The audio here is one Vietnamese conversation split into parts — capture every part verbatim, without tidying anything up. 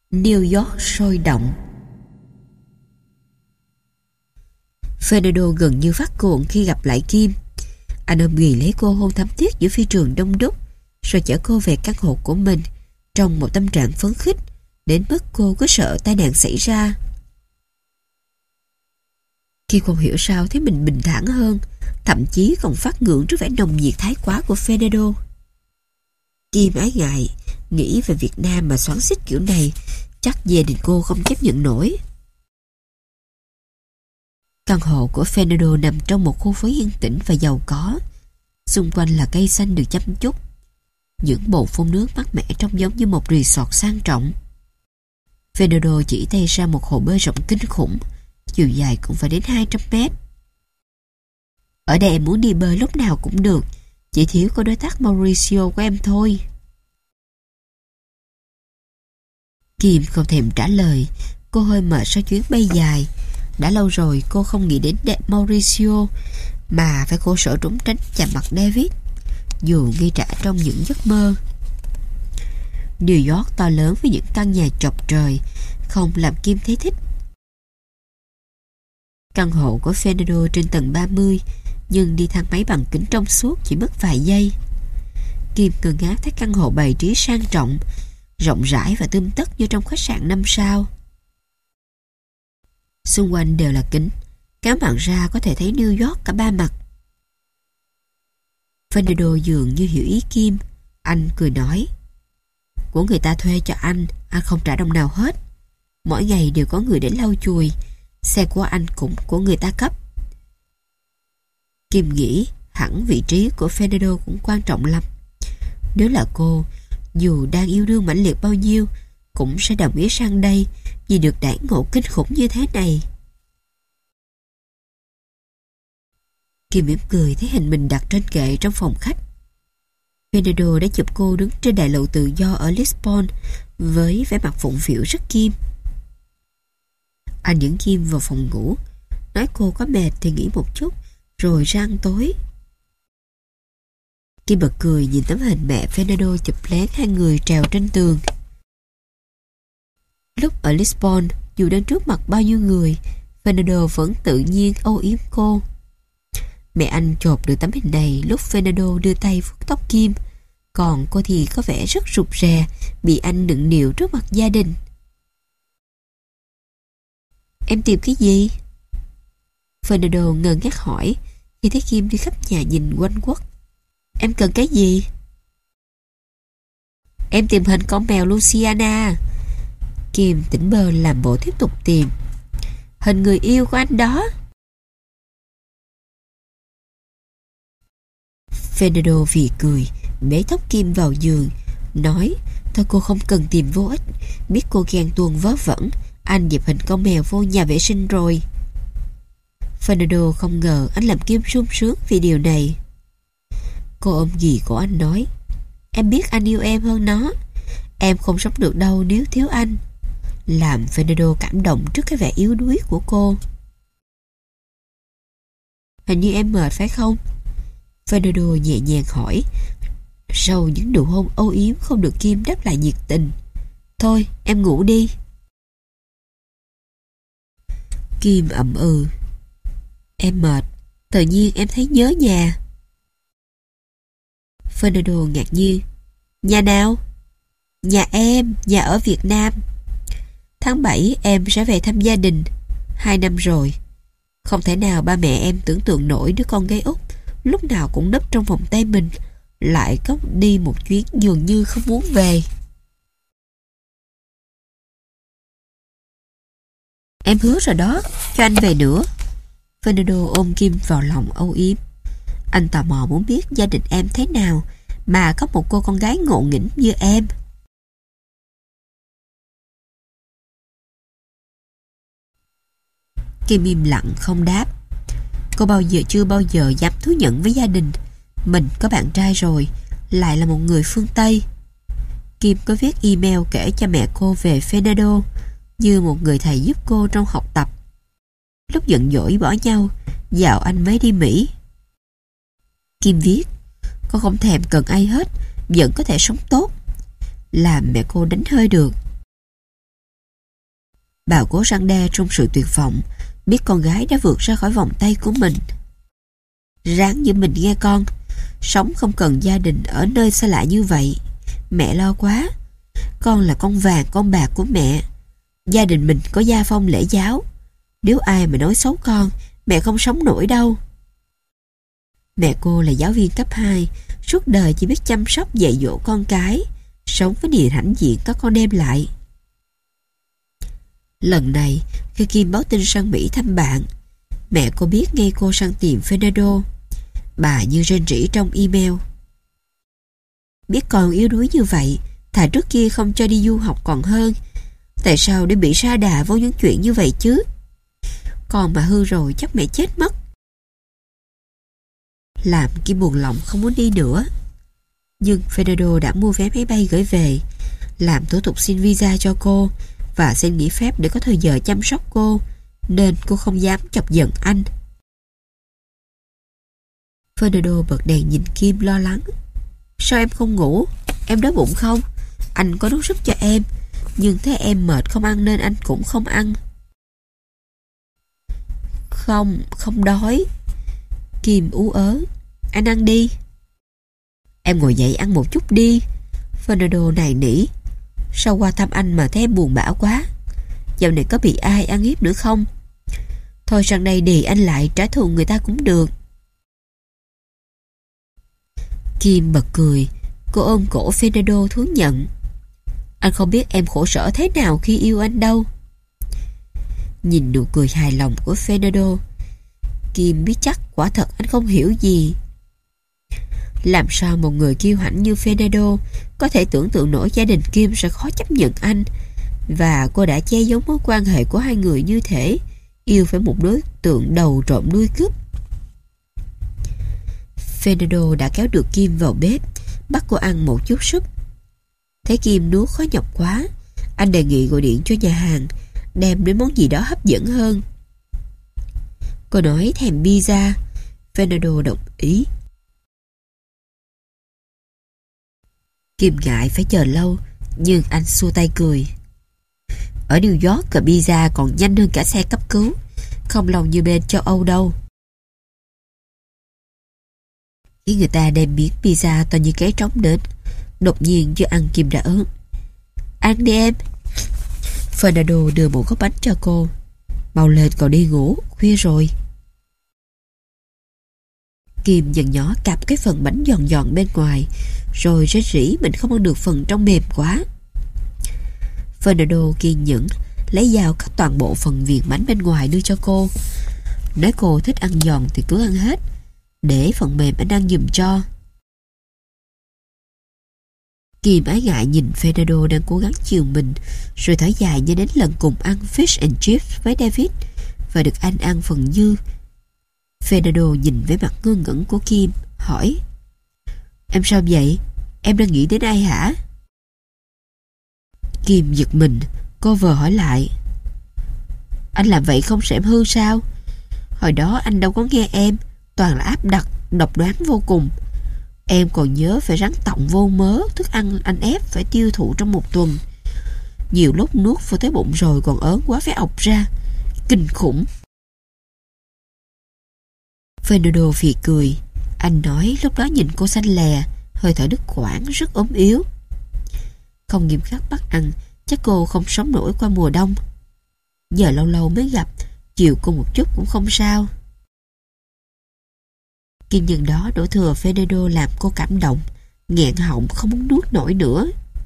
New York sôi động. Fernando gần như phát cuồng khi gặp lại Kim. Anh ôm ghì lấy cô, hôn thắm thiết giữa phi trường đông đúc, rồi chở cô về căn hộ của mình trong một tâm trạng phấn khích đến mức cô cứ sợ tai nạn xảy ra. Kim không hiểu sao thấy mình bình thản hơn, thậm chí còn phát ngưỡng trước vẻ nồng nhiệt thái quá của Fernando. Kim ái ngại nghĩ về Việt Nam mà xoắn xít kiểu này, chắc gia đình cô không chấp nhận nổi. Căn hộ của Fernando nằm trong một khu phố yên tĩnh và giàu có. Xung quanh là cây xanh được chăm chút. Những bồn phun nước mát mẻ trông giống như một resort sang trọng. Fernando chỉ tay ra một hồ bơi rộng kinh khủng, chiều dài cũng phải đến hai trăm mét. Ở đây em muốn đi bơi lúc nào cũng được, chỉ thiếu có đối tác Mauricio của em thôi. Kim không thèm trả lời. Cô hơi mệt sau chuyến bay dài. Đã lâu rồi cô không nghĩ đến Mauricio, mà phải khổ sở trốn tránh chạm mặt David, dù ngay trả trong những giấc mơ. New York to lớn với những căn nhà chọc trời không làm Kim thấy thích. Căn hộ của Fernando trên tầng ba mươi, nhưng đi thang máy bằng kính trong suốt chỉ mất vài giây. Kim ngơ ngác thấy căn hộ bày trí sang trọng, rộng rãi và tươm tất như trong khách sạn năm sao. Xung quanh đều là kính, kéo mặt ra có thể thấy New York cả ba mặt. Fernando dường như hiểu ý Kim. Anh cười nói: của người ta thuê cho anh, anh không trả đồng nào hết. Mỗi ngày đều có người đến lau chùi. Xe của anh cũng của người ta cấp. Kim nghĩ hẳn vị trí của Fernando cũng quan trọng lắm. Nếu là cô, dù đang yêu đương mãnh liệt bao nhiêu, cũng sẽ đồng ý sang đây vì được đãi ngộ kinh khủng như thế này. Kim mỉm cười thấy hình mình đặt trên kệ trong phòng khách. Fernando đã chụp cô đứng trên đại lộ tự do ở Lisbon với vẻ mặt phụng phịu rất Kim. Anh dẫn Kim vào phòng ngủ, nói cô có mệt thì nghỉ một chút rồi ra ăn tối. Kim bật cười nhìn tấm hình mẹ Fernando chụp lén hai người trèo trên tường. Lúc ở Lisbon, dù đang trước mặt bao nhiêu người, Fernando vẫn tự nhiên âu yếm cô. Mẹ anh chộp được tấm hình này lúc Fernando đưa tay vuốt tóc Kim, còn cô thì có vẻ rất rụt rè, bị anh nựng nịu trước mặt gia đình. Em tìm cái gì? Fernando ngơ ngác hỏi khi thấy Kim đi khắp nhà nhìn quanh quất. Em cần cái gì? Em tìm hình con mèo Luciana. Kim tỉnh bơ làm bộ tiếp tục tìm. Hình người yêu của anh đó. Fernando phì cười, bế tóc Kim vào giường, nói: thôi cô không cần tìm vô ích. Biết cô ghen tuông vớ vẩn, anh dẹp hình con mèo vô nhà vệ sinh rồi. Fernando không ngờ anh làm Kim sung sướng vì điều này. Cô ôm ghì của anh nói: em biết anh yêu em hơn nó. Em không sống được đâu nếu thiếu anh. Làm Fernando cảm động trước cái vẻ yếu đuối của cô. Hình như em mệt phải không? Fernando nhẹ nhàng hỏi, sau những nụ hôn âu yếm không được Kim đáp lại nhiệt tình. Thôi em ngủ đi. Kim ậm ừ. Em mệt, tự nhiên em thấy nhớ nhà. Fernando ngạc nhiên. Nhà nào? Nhà em, nhà ở Việt Nam. Tháng bảy em sẽ về thăm gia đình. Hai năm rồi. Không thể nào ba mẹ em tưởng tượng nổi đứa con gái út lúc nào cũng nấp trong vòng tay mình lại có đi một chuyến dường như không muốn về. Em hứa rồi đó, cho anh về nữa. Fernando ôm Kim vào lòng âu yếm. Anh tò mò muốn biết gia đình em thế nào mà có một cô con gái ngộ nghĩnh như em. Kim im lặng không đáp. Cô bao giờ chưa bao giờ dám thú nhận với gia đình mình có bạn trai rồi, lại là một người phương Tây. Kim có viết email kể cho mẹ cô về Fernando như một người thầy giúp cô trong học tập. Lúc giận dỗi bỏ nhau, dạo anh mới đi Mỹ. Kim viết: con không thèm cần ai hết, vẫn có thể sống tốt. Làm mẹ cô đánh hơi được. Bà cố răn đe trong sự tuyệt vọng, biết con gái đã vượt ra khỏi vòng tay của mình. Ráng giữ mình nghe con. Sống không cần gia đình ở nơi xa lạ như vậy. Mẹ lo quá. Con là con vàng con bạc của mẹ. Gia đình mình có gia phong lễ giáo. Nếu ai mà nói xấu con, mẹ không sống nổi đâu. Mẹ cô là giáo viên cấp hai, suốt đời chỉ biết chăm sóc dạy dỗ con cái, sống với niềm hãnh diện các con đem lại. Lần này, khi Kim báo tin sang Mỹ thăm bạn, mẹ cô biết ngay cô sang tìm Fernando. Bà như rên rỉ trong email. Biết con yếu đuối như vậy, thà trước kia không cho đi du học còn hơn. Tại sao để bị sa đà vô những chuyện như vậy chứ? Con mà hư rồi chắc mẹ chết mất. Làm Kim buồn lòng không muốn đi nữa. Nhưng Fernando đã mua vé máy bay gửi về, làm thủ tục xin visa cho cô và xin nghỉ phép để có thời giờ chăm sóc cô, nên cô không dám chọc giận anh. Fernando bật đèn nhìn Kim lo lắng. Sao em không ngủ? Em đói bụng không? Anh có nấu súp cho em, nhưng thấy em mệt không ăn nên anh cũng không ăn. Không, không đói. Kim ú ớ. Anh ăn đi. Em ngồi dậy ăn một chút đi. Fernando nài nỉ. Sau qua thăm anh mà thấy em buồn bã quá. Dạo này có bị ai ăn hiếp nữa không? Thôi sang đây đì anh lại trả thù người ta cũng được. Kim bật cười. Cô ôm cổ Fernando thú nhận. Anh không biết em khổ sở thế nào khi yêu anh đâu. Nhìn nụ cười hài lòng của Fernando, Kim biết chắc quả thật anh không hiểu gì. Làm sao một người kiêu hãnh như Fernando có thể tưởng tượng nổi gia đình Kim sẽ khó chấp nhận anh, và cô đã che giấu mối quan hệ của hai người như thể yêu phải một đối tượng đầu trộm đuôi cướp. Fernando đã kéo được Kim vào bếp, bắt cô ăn một chút súp. Thấy Kim nuốt khó nhọc quá, anh đề nghị gọi điện cho nhà hàng đem đến món gì đó hấp dẫn hơn. Cô nói thèm pizza. Fernando đồng ý. Kim ngại phải chờ lâu, nhưng anh xua tay cười. Ở New York cả pizza còn nhanh hơn cả xe cấp cứu, không lâu như bên châu Âu đâu. Khi người ta đem miếng pizza to như cái trống đến, đột nhiên chưa ăn Kim đã ớn. Ăn đi em. Fernando đưa một góc bánh cho cô. Mau lên còn đi ngủ, khuya rồi. Kim dần nhỏ cạp cái phần bánh giòn giòn bên ngoài, rồi rết rỉ mình không ăn được phần trong mềm quá. Fernando kiên nhẫn lấy dao cắt toàn bộ phần viền bánh bên ngoài đưa cho cô. Nói cô thích ăn giòn thì cứ ăn hết, để phần mềm anh ăn giùm cho. Kim ái ngại nhìn Fernando đang cố gắng chiều mình, rồi thở dài như đến lần cùng ăn fish and chips với David và được anh ăn phần dư. Fernando nhìn với mặt ngơ ngẩn của Kim, hỏi: Em sao vậy? Em đang nghĩ đến ai hả? Kim giật mình, cô vờ hỏi lại: Anh làm vậy không sẽ em hư sao? Hồi đó anh đâu có nghe em, toàn là áp đặt, độc đoán vô cùng. Em còn nhớ phải rắn tọng vô mớ, thức ăn anh ép phải tiêu thụ trong một tuần. Nhiều lúc nuốt vô tới bụng rồi còn ớn quá phải ọc ra. Kinh khủng. Fernando phì cười. Anh nói lúc đó nhìn cô xanh lè, hơi thở đứt quãng, rất ốm yếu. Không nghiêm khắc bắt ăn, chắc cô không sống nổi qua mùa đông. Giờ lâu lâu mới gặp, chiều cô một chút cũng không sao. Kiên nhẫn đó đổ thừa Fernando làm cô cảm động, nghẹn họng không muốn nuốt nổi nữa.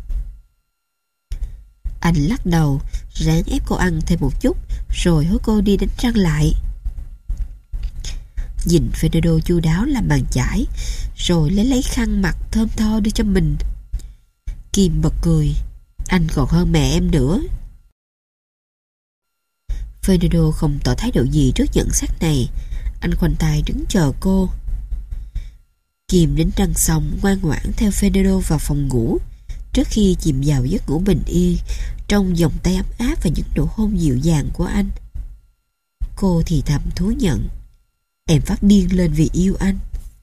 Anh lắc đầu, ráng ép cô ăn thêm một chút, rồi hối cô đi đánh răng lại. Nhìn Fernando chu đáo làm bàn chải, rồi lấy lấy khăn mặt thơm tho đưa cho mình. Kim bật cười. Anh còn hơn mẹ em nữa. Fernando không tỏ thái độ gì trước nhận xét này. Anh khoanh tay đứng chờ cô. Kim đánh răng xong ngoan ngoãn theo Fernando vào phòng ngủ, trước khi chìm vào giấc ngủ bình yên trong vòng tay ấm áp và những nụ hôn dịu dàng của anh. Cô thì thầm thú nhận: Em phát điên lên vì yêu anh.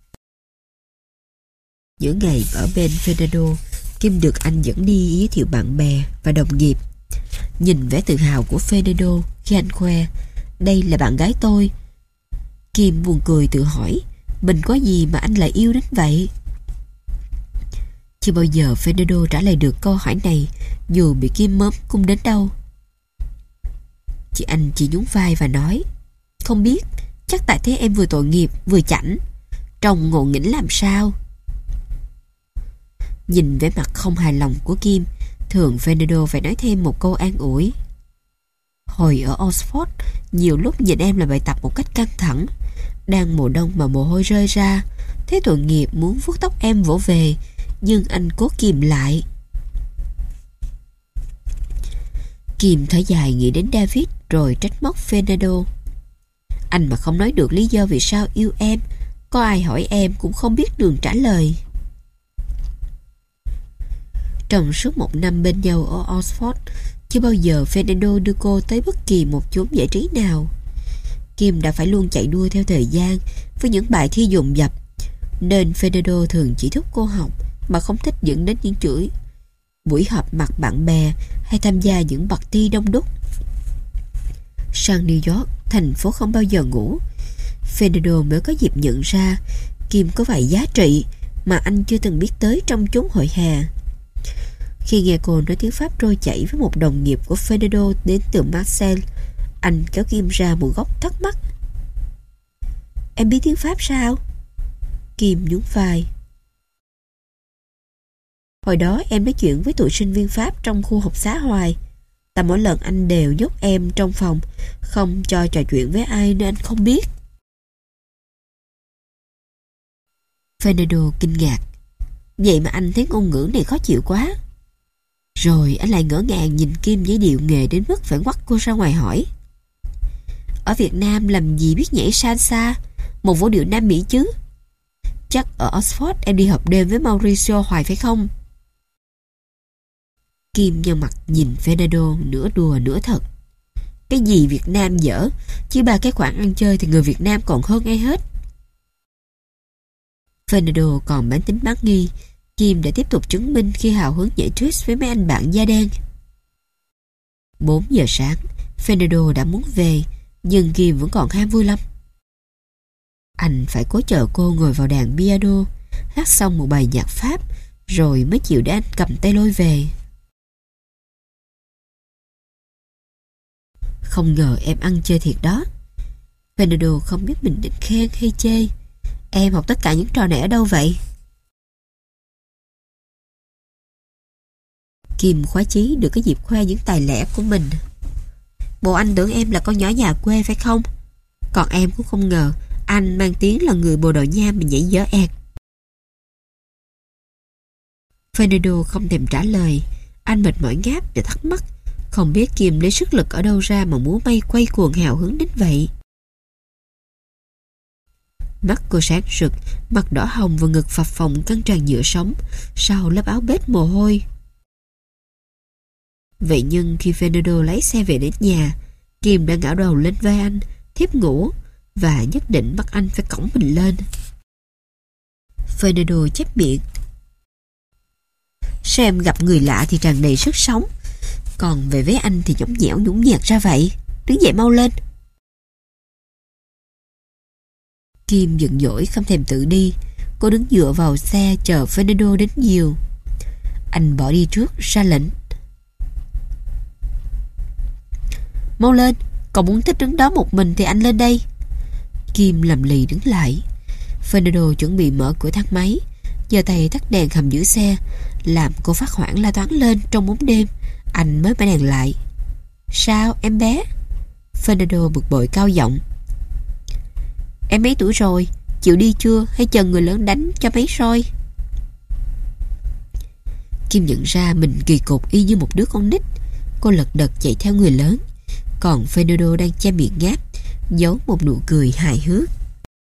Những ngày ở bên Fernando, Kim được anh dẫn đi giới thiệu bạn bè và đồng nghiệp. nhìn vẻ tự hào của Fernando khi anh khoe: "Đây là bạn gái tôi." Kim buồn cười tự hỏi, mình có gì mà anh lại yêu đến vậy? Chưa bao giờ Fernando trả lời được câu hỏi này, dù bị Kim mớm cung đến đâu. Chị anh chỉ nhún vai và nói: "Không biết, chắc tại thế em vừa tội nghiệp vừa chảnh, trông ngộ nghĩnh làm sao." Nhìn vẻ mặt không hài lòng của Kim, thường Fernando phải nói thêm một câu an ủi: "Hồi ở Oxford, nhiều lúc nhìn em làm bài tập một cách căng thẳng. Đang mùa đông mà mồ hôi rơi ra, thế tội nghiệp muốn vuốt tóc em vỗ về, nhưng anh cố kìm lại." Kim thở dài nghĩ đến David rồi trách móc Fernando: "Anh mà không nói được lý do vì sao yêu em, có ai hỏi em cũng không biết đường trả lời." Trong suốt một năm bên nhau ở Oxford, chưa bao giờ Fernando đưa cô tới bất kỳ một chốn giải trí nào. Kim đã phải luôn chạy đua theo thời gian với những bài thi dồn dập, nên Fernando thường chỉ thúc cô học mà không thích dẫn đến những chuỗi buổi họp mặt bạn bè hay tham gia những party đông đúc. Sang New York, thành phố không bao giờ ngủ, Fernando mới có dịp nhận ra Kim có vài giá trị mà anh chưa từng biết tới trong chốn hội hè. Khi nghe cô nói tiếng Pháp trôi chảy với một đồng nghiệp của Fernando đến từ Marseille, anh kéo Kim ra một góc thắc mắc: "Em biết tiếng Pháp sao?" Kim nhún vai: "Hồi đó em nói chuyện với tụi sinh viên Pháp trong khu học xá hoài. Tại mỗi lần anh đều nhốt em trong phòng, không cho trò chuyện với ai nên anh không biết." Fernando kinh ngạc: "Vậy mà anh thấy ngôn ngữ này khó chịu quá." Rồi anh lại ngỡ ngàng nhìn Kim với điệu nghề đến mức phải quắt cô ra ngoài hỏi: "Ở Việt Nam làm gì biết nhảy salsa, một vũ điệu Nam Mỹ chứ? Chắc ở Oxford em đi họp đêm với Mauricio hoài phải không?" Kim nhăn mặt nhìn Fernando nửa đùa nửa thật: "Cái gì Việt Nam dở, chứ ba cái khoản ăn chơi thì người Việt Nam còn hơn ai hết." Fernando còn bản tính bán nghi, Kim đã tiếp tục chứng minh khi hào hứng nhảy twist với mấy anh bạn da đen. Bốn giờ sáng, Fernando đã muốn về, nhưng Kim vẫn còn ham vui lắm. Anh phải cố chờ cô ngồi vào đàn piano, hát xong một bài nhạc Pháp, rồi mới chịu để anh cầm tay lôi về. "Không ngờ em ăn chơi thiệt đó." Fernando không biết mình định khen hay chê. "Em học tất cả những trò này ở đâu vậy?" Kim khoái chí được cái dịp khoe những tài lẻ của mình. "Bộ anh tưởng em là con nhỏ nhà quê phải không? Còn em cũng không ngờ anh mang tiếng là người Bồ Đào Nha mà nhảy dở ẹt." Fernando không thèm trả lời. Anh mệt mỏi ngáp và thắc mắc không biết Kim lấy sức lực ở đâu ra mà múa may quay cuồng hào hứng đến vậy. Mắt cô sáng rực, mặt đỏ hồng và ngực phập phồng căng tràn nhựa sống sau lớp áo bết mồ hôi. Vậy nhưng khi Fernando lái xe về đến nhà, Kim đã ngã đầu lên vai anh, thiếp ngủ và nhất định bắt anh phải cõng mình lên. Fernando chép miệng: "Sao em gặp người lạ thì tràn đầy sức sống, còn về với anh thì nhõng nhẽo nhũn nhạt ra vậy? Đứng dậy mau lên." Kim giận dỗi không thèm tự đi. Cô đứng dựa vào xe chờ Fernando đến nhiều. Anh bỏ đi trước, ra lệnh: "Mau lên, còn muốn thích đứng đó một mình thì anh lên đây." Kim lầm lì đứng lại. Fernando chuẩn bị mở cửa thang máy, giơ tay tắt đèn hầm giữ xe, làm cô phát hoảng la toáng lên trong bóng đêm. Anh mới mở đèn lại. "Sao em bé?" Fernando bực bội cao giọng: "Em mấy tuổi rồi, chịu đi chưa hay chờ người lớn đánh cho mấy roi?" Kim nhận ra mình kỳ cục y như một đứa con nít. Cô lật đật chạy theo người lớn, còn Fernando đang che miệng ngáp, giấu một nụ cười hài hước.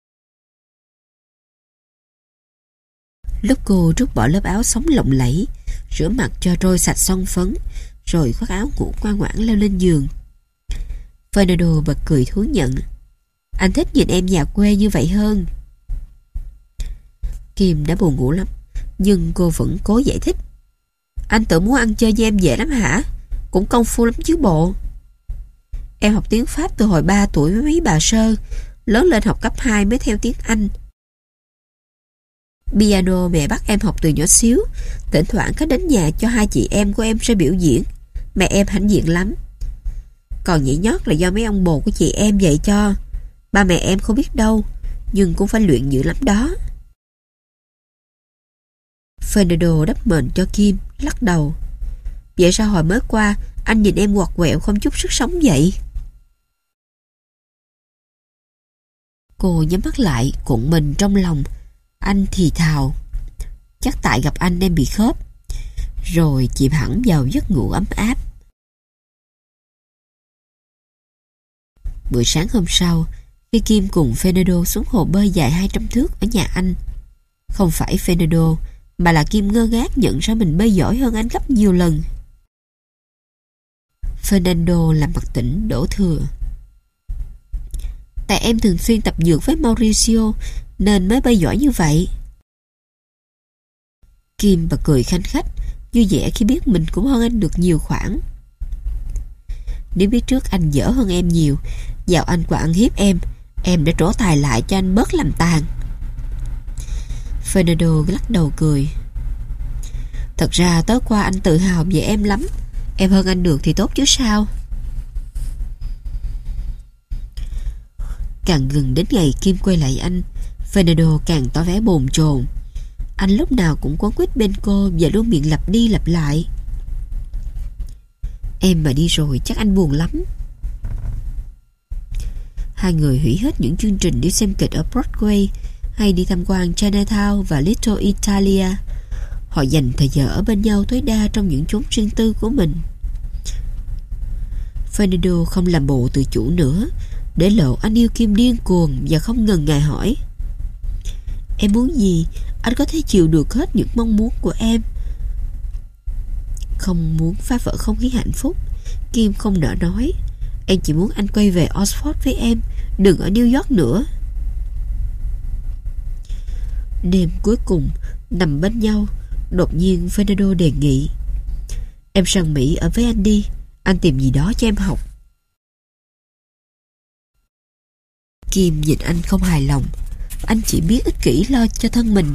Lúc cô rút bỏ lớp áo sống lộng lẫy, rửa mặt cho trôi sạch son phấn, rồi khoác áo ngủ ngoan ngoãn leo lên giường, Fernando bật cười thú nhận: "Anh thích nhìn em nhà quê như vậy hơn." Kim đã buồn ngủ lắm, nhưng cô vẫn cố giải thích: "Anh tự muốn ăn chơi với em dễ lắm hả? Cũng công phu lắm chứ bộ. Em học tiếng Pháp từ hồi ba tuổi với mấy bà sơ, lớn lên học cấp hai mới theo tiếng Anh. Piano mẹ bắt em học từ nhỏ xíu, thỉnh thoảng có đến nhà cho hai chị em của em sẽ biểu diễn. Mẹ em hãnh diện lắm. Còn nhảy nhót là do mấy ông bồ của chị em dạy cho. Ba mẹ em không biết đâu, nhưng cũng phải luyện dữ lắm đó. Fernando đắp mền cho Kim, lắc đầu. Vậy sao hồi mới qua anh nhìn em quặt quẹo không chút sức sống vậy? Cô nhắm mắt lại, cuộn mình trong lòng. Anh thì thào. Chắc tại gặp anh em bị khớp. Rồi chìm hẳn vào giấc ngủ ấm áp. Buổi sáng hôm sau, khi Kim cùng Fernando xuống hồ bơi dài hai trăm thước ở nhà anh, không phải Fernando mà là Kim ngơ ngác nhận ra mình bơi giỏi hơn anh gấp nhiều lần. Fernando làm mặt tỉnh đổ thừa. Tại em thường xuyên tập dược với Mauricio nên mới bơi giỏi như vậy. Kim bật cười khanh khách, vui vẻ khi biết mình cũng hơn anh được nhiều khoản. Nếu biết trước anh dở hơn em nhiều, dạo anh qua ăn hiếp em, em đã trổ tài lại cho anh bớt làm tàn. Fernando lắc đầu cười. Thật ra tối qua anh tự hào về em lắm. Em hơn anh được thì tốt chứ sao. Càng gần đến ngày Kim quay lại anh, Fernando càng tỏ vẻ bồn chồn. Anh lúc nào cũng quấn quýt bên cô và luôn miệng lặp đi lặp lại. Em mà đi rồi chắc anh buồn lắm. Hai người hủy hết những chương trình đi xem kịch ở Broadway hay đi tham quan Chinatown và Little Italia. Họ dành thời giờ ở bên nhau tối đa trong những chốn riêng tư của mình. Fernando không làm bộ tự chủ nữa, để lộ anh yêu Kim điên cuồng và không ngần ngại hỏi. Em muốn gì, anh có thể chịu được hết những mong muốn của em. Không muốn phá vỡ không khí hạnh phúc, Kim không nỡ nói. Em chỉ muốn anh quay về Oxford với em, đừng ở New York nữa. Đêm cuối cùng, nằm bên nhau, đột nhiên Fernando đề nghị. Em sang Mỹ ở với anh đi, anh tìm gì đó cho em học. Kim nhìn anh không hài lòng. Anh chỉ biết ích kỷ lo cho thân mình.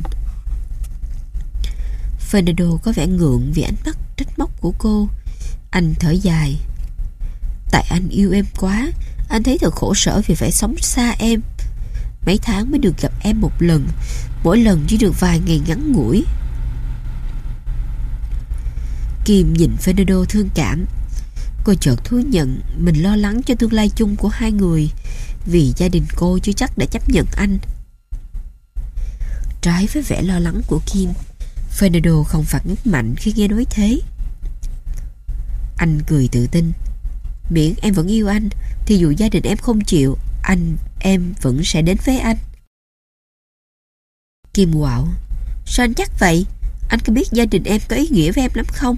Fernando có vẻ ngượng vì ánh mắt trách móc của cô. Anh thở dài. Tại anh yêu em quá, anh thấy thật khổ sở vì phải sống xa em. Mấy tháng mới được gặp em một lần, mỗi lần chỉ được vài ngày ngắn ngủi. Kim nhìn Fernando thương cảm. Cô chợt thú nhận mình lo lắng cho tương lai chung của hai người, vì gia đình cô chưa chắc đã chấp nhận anh. Trái với vẻ lo lắng của Kim, Fernando không phản ứng mạnh khi nghe nói thế. Anh cười tự tin. Miễn em vẫn yêu anh thì dù gia đình em không chịu, anh em vẫn sẽ đến với anh. Kim quạo. Sao anh chắc vậy? Anh có biết gia đình em có ý nghĩa với em lắm không?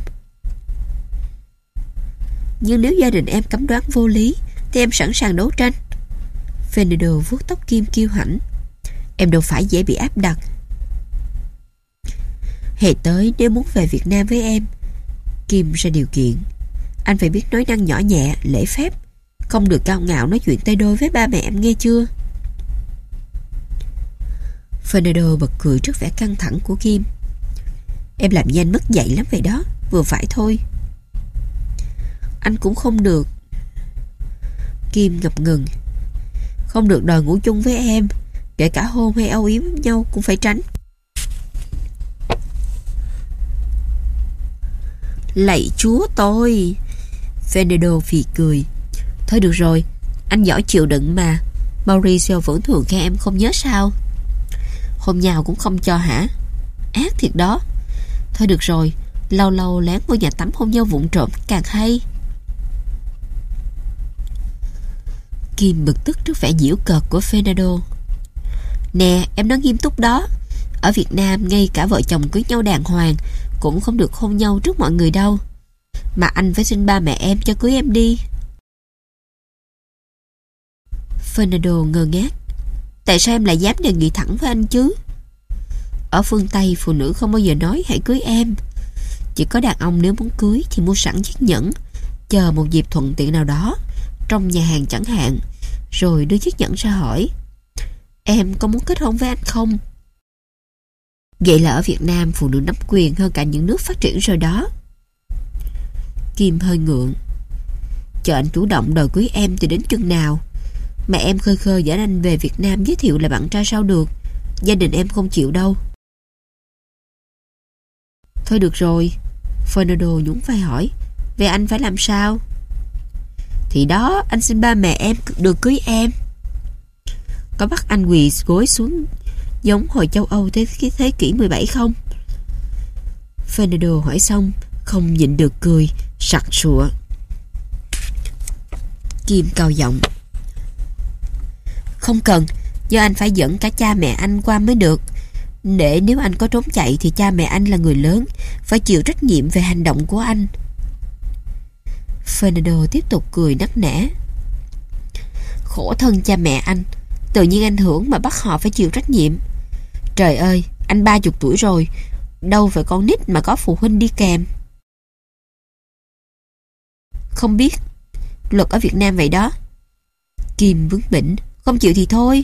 Nhưng nếu gia đình em cấm đoán vô lý thì em sẵn sàng đấu tranh. Fernando vuốt tóc Kim kiêu hãnh. Em đâu phải dễ bị áp đặt. Hè tới nếu muốn về Việt Nam với em, Kim ra điều kiện. Anh phải biết nói năng nhỏ nhẹ, lễ phép, không được cao ngạo nói chuyện tay đôi với ba mẹ em, nghe chưa? Fernando bật cười trước vẻ căng thẳng của Kim. Em làm nhanh mất dạy lắm vậy đó, vừa phải thôi. Anh cũng không được. Kim ngập ngừng. Không được đòi ngủ chung với em, kể cả hôn hay âu yếm với nhau cũng phải tránh. Lạy chúa tôi! Fernando phì cười. Thôi được rồi, anh giỏi chịu đựng mà. Mauricio vẫn thường khen em không nhớ sao? Hôm nào cũng không cho hả? Ác thiệt đó. Thôi được rồi, lâu lâu lén vô nhà tắm hôn nhau vụng trộm càng hay. Kim bực tức trước vẻ giễu cợt của Fernando. Nè, em nói nghiêm túc đó. Ở Việt Nam ngay cả vợ chồng cưới nhau đàng hoàng cũng không được hôn nhau trước mọi người đâu. Mà anh phải xin ba mẹ em cho cưới em đi. Fernando ngơ ngác. Tại sao em lại dám đề nghị thẳng với anh chứ? Ở phương Tây phụ nữ không bao giờ nói hãy cưới em. Chỉ có đàn ông nếu muốn cưới thì mua sẵn chiếc nhẫn, chờ một dịp thuận tiện nào đó, trong nhà hàng chẳng hạn, rồi đưa chiếc nhẫn ra hỏi: Em có muốn kết hôn với anh không? Vậy là ở Việt Nam phụ nữ nắm quyền hơn cả những nước phát triển rồi đó. Kim hơi ngượng. Chờ anh chủ động đòi cưới em thì đến chừng nào? Mẹ em khơi khơi dẫn anh về Việt Nam giới thiệu là bạn trai sao được. Gia đình em không chịu đâu. Thôi được rồi. Fernando nhún vai hỏi: Vậy anh phải làm sao? Thì đó, anh xin ba mẹ em được cưới em. Có bắt anh quỳ gối xuống giống hồi châu Âu thế, thế kỷ mười bảy không? Fernando hỏi xong không nhịn được cười sặc sụa. Kim cao giọng: Không cần, do anh phải dẫn cả cha mẹ anh qua mới được. Để nếu anh có trốn chạy thì cha mẹ anh là người lớn, phải chịu trách nhiệm về hành động của anh. Fernando tiếp tục cười nắc nẻ: Khổ thân cha mẹ anh, tự nhiên anh hưởng mà bắt họ phải chịu trách nhiệm. Trời ơi, anh ba chục tuổi rồi, đâu phải con nít mà có phụ huynh đi kèm. Không biết, luật ở Việt Nam vậy đó. Kim bướng bỉnh: Không chịu thì thôi.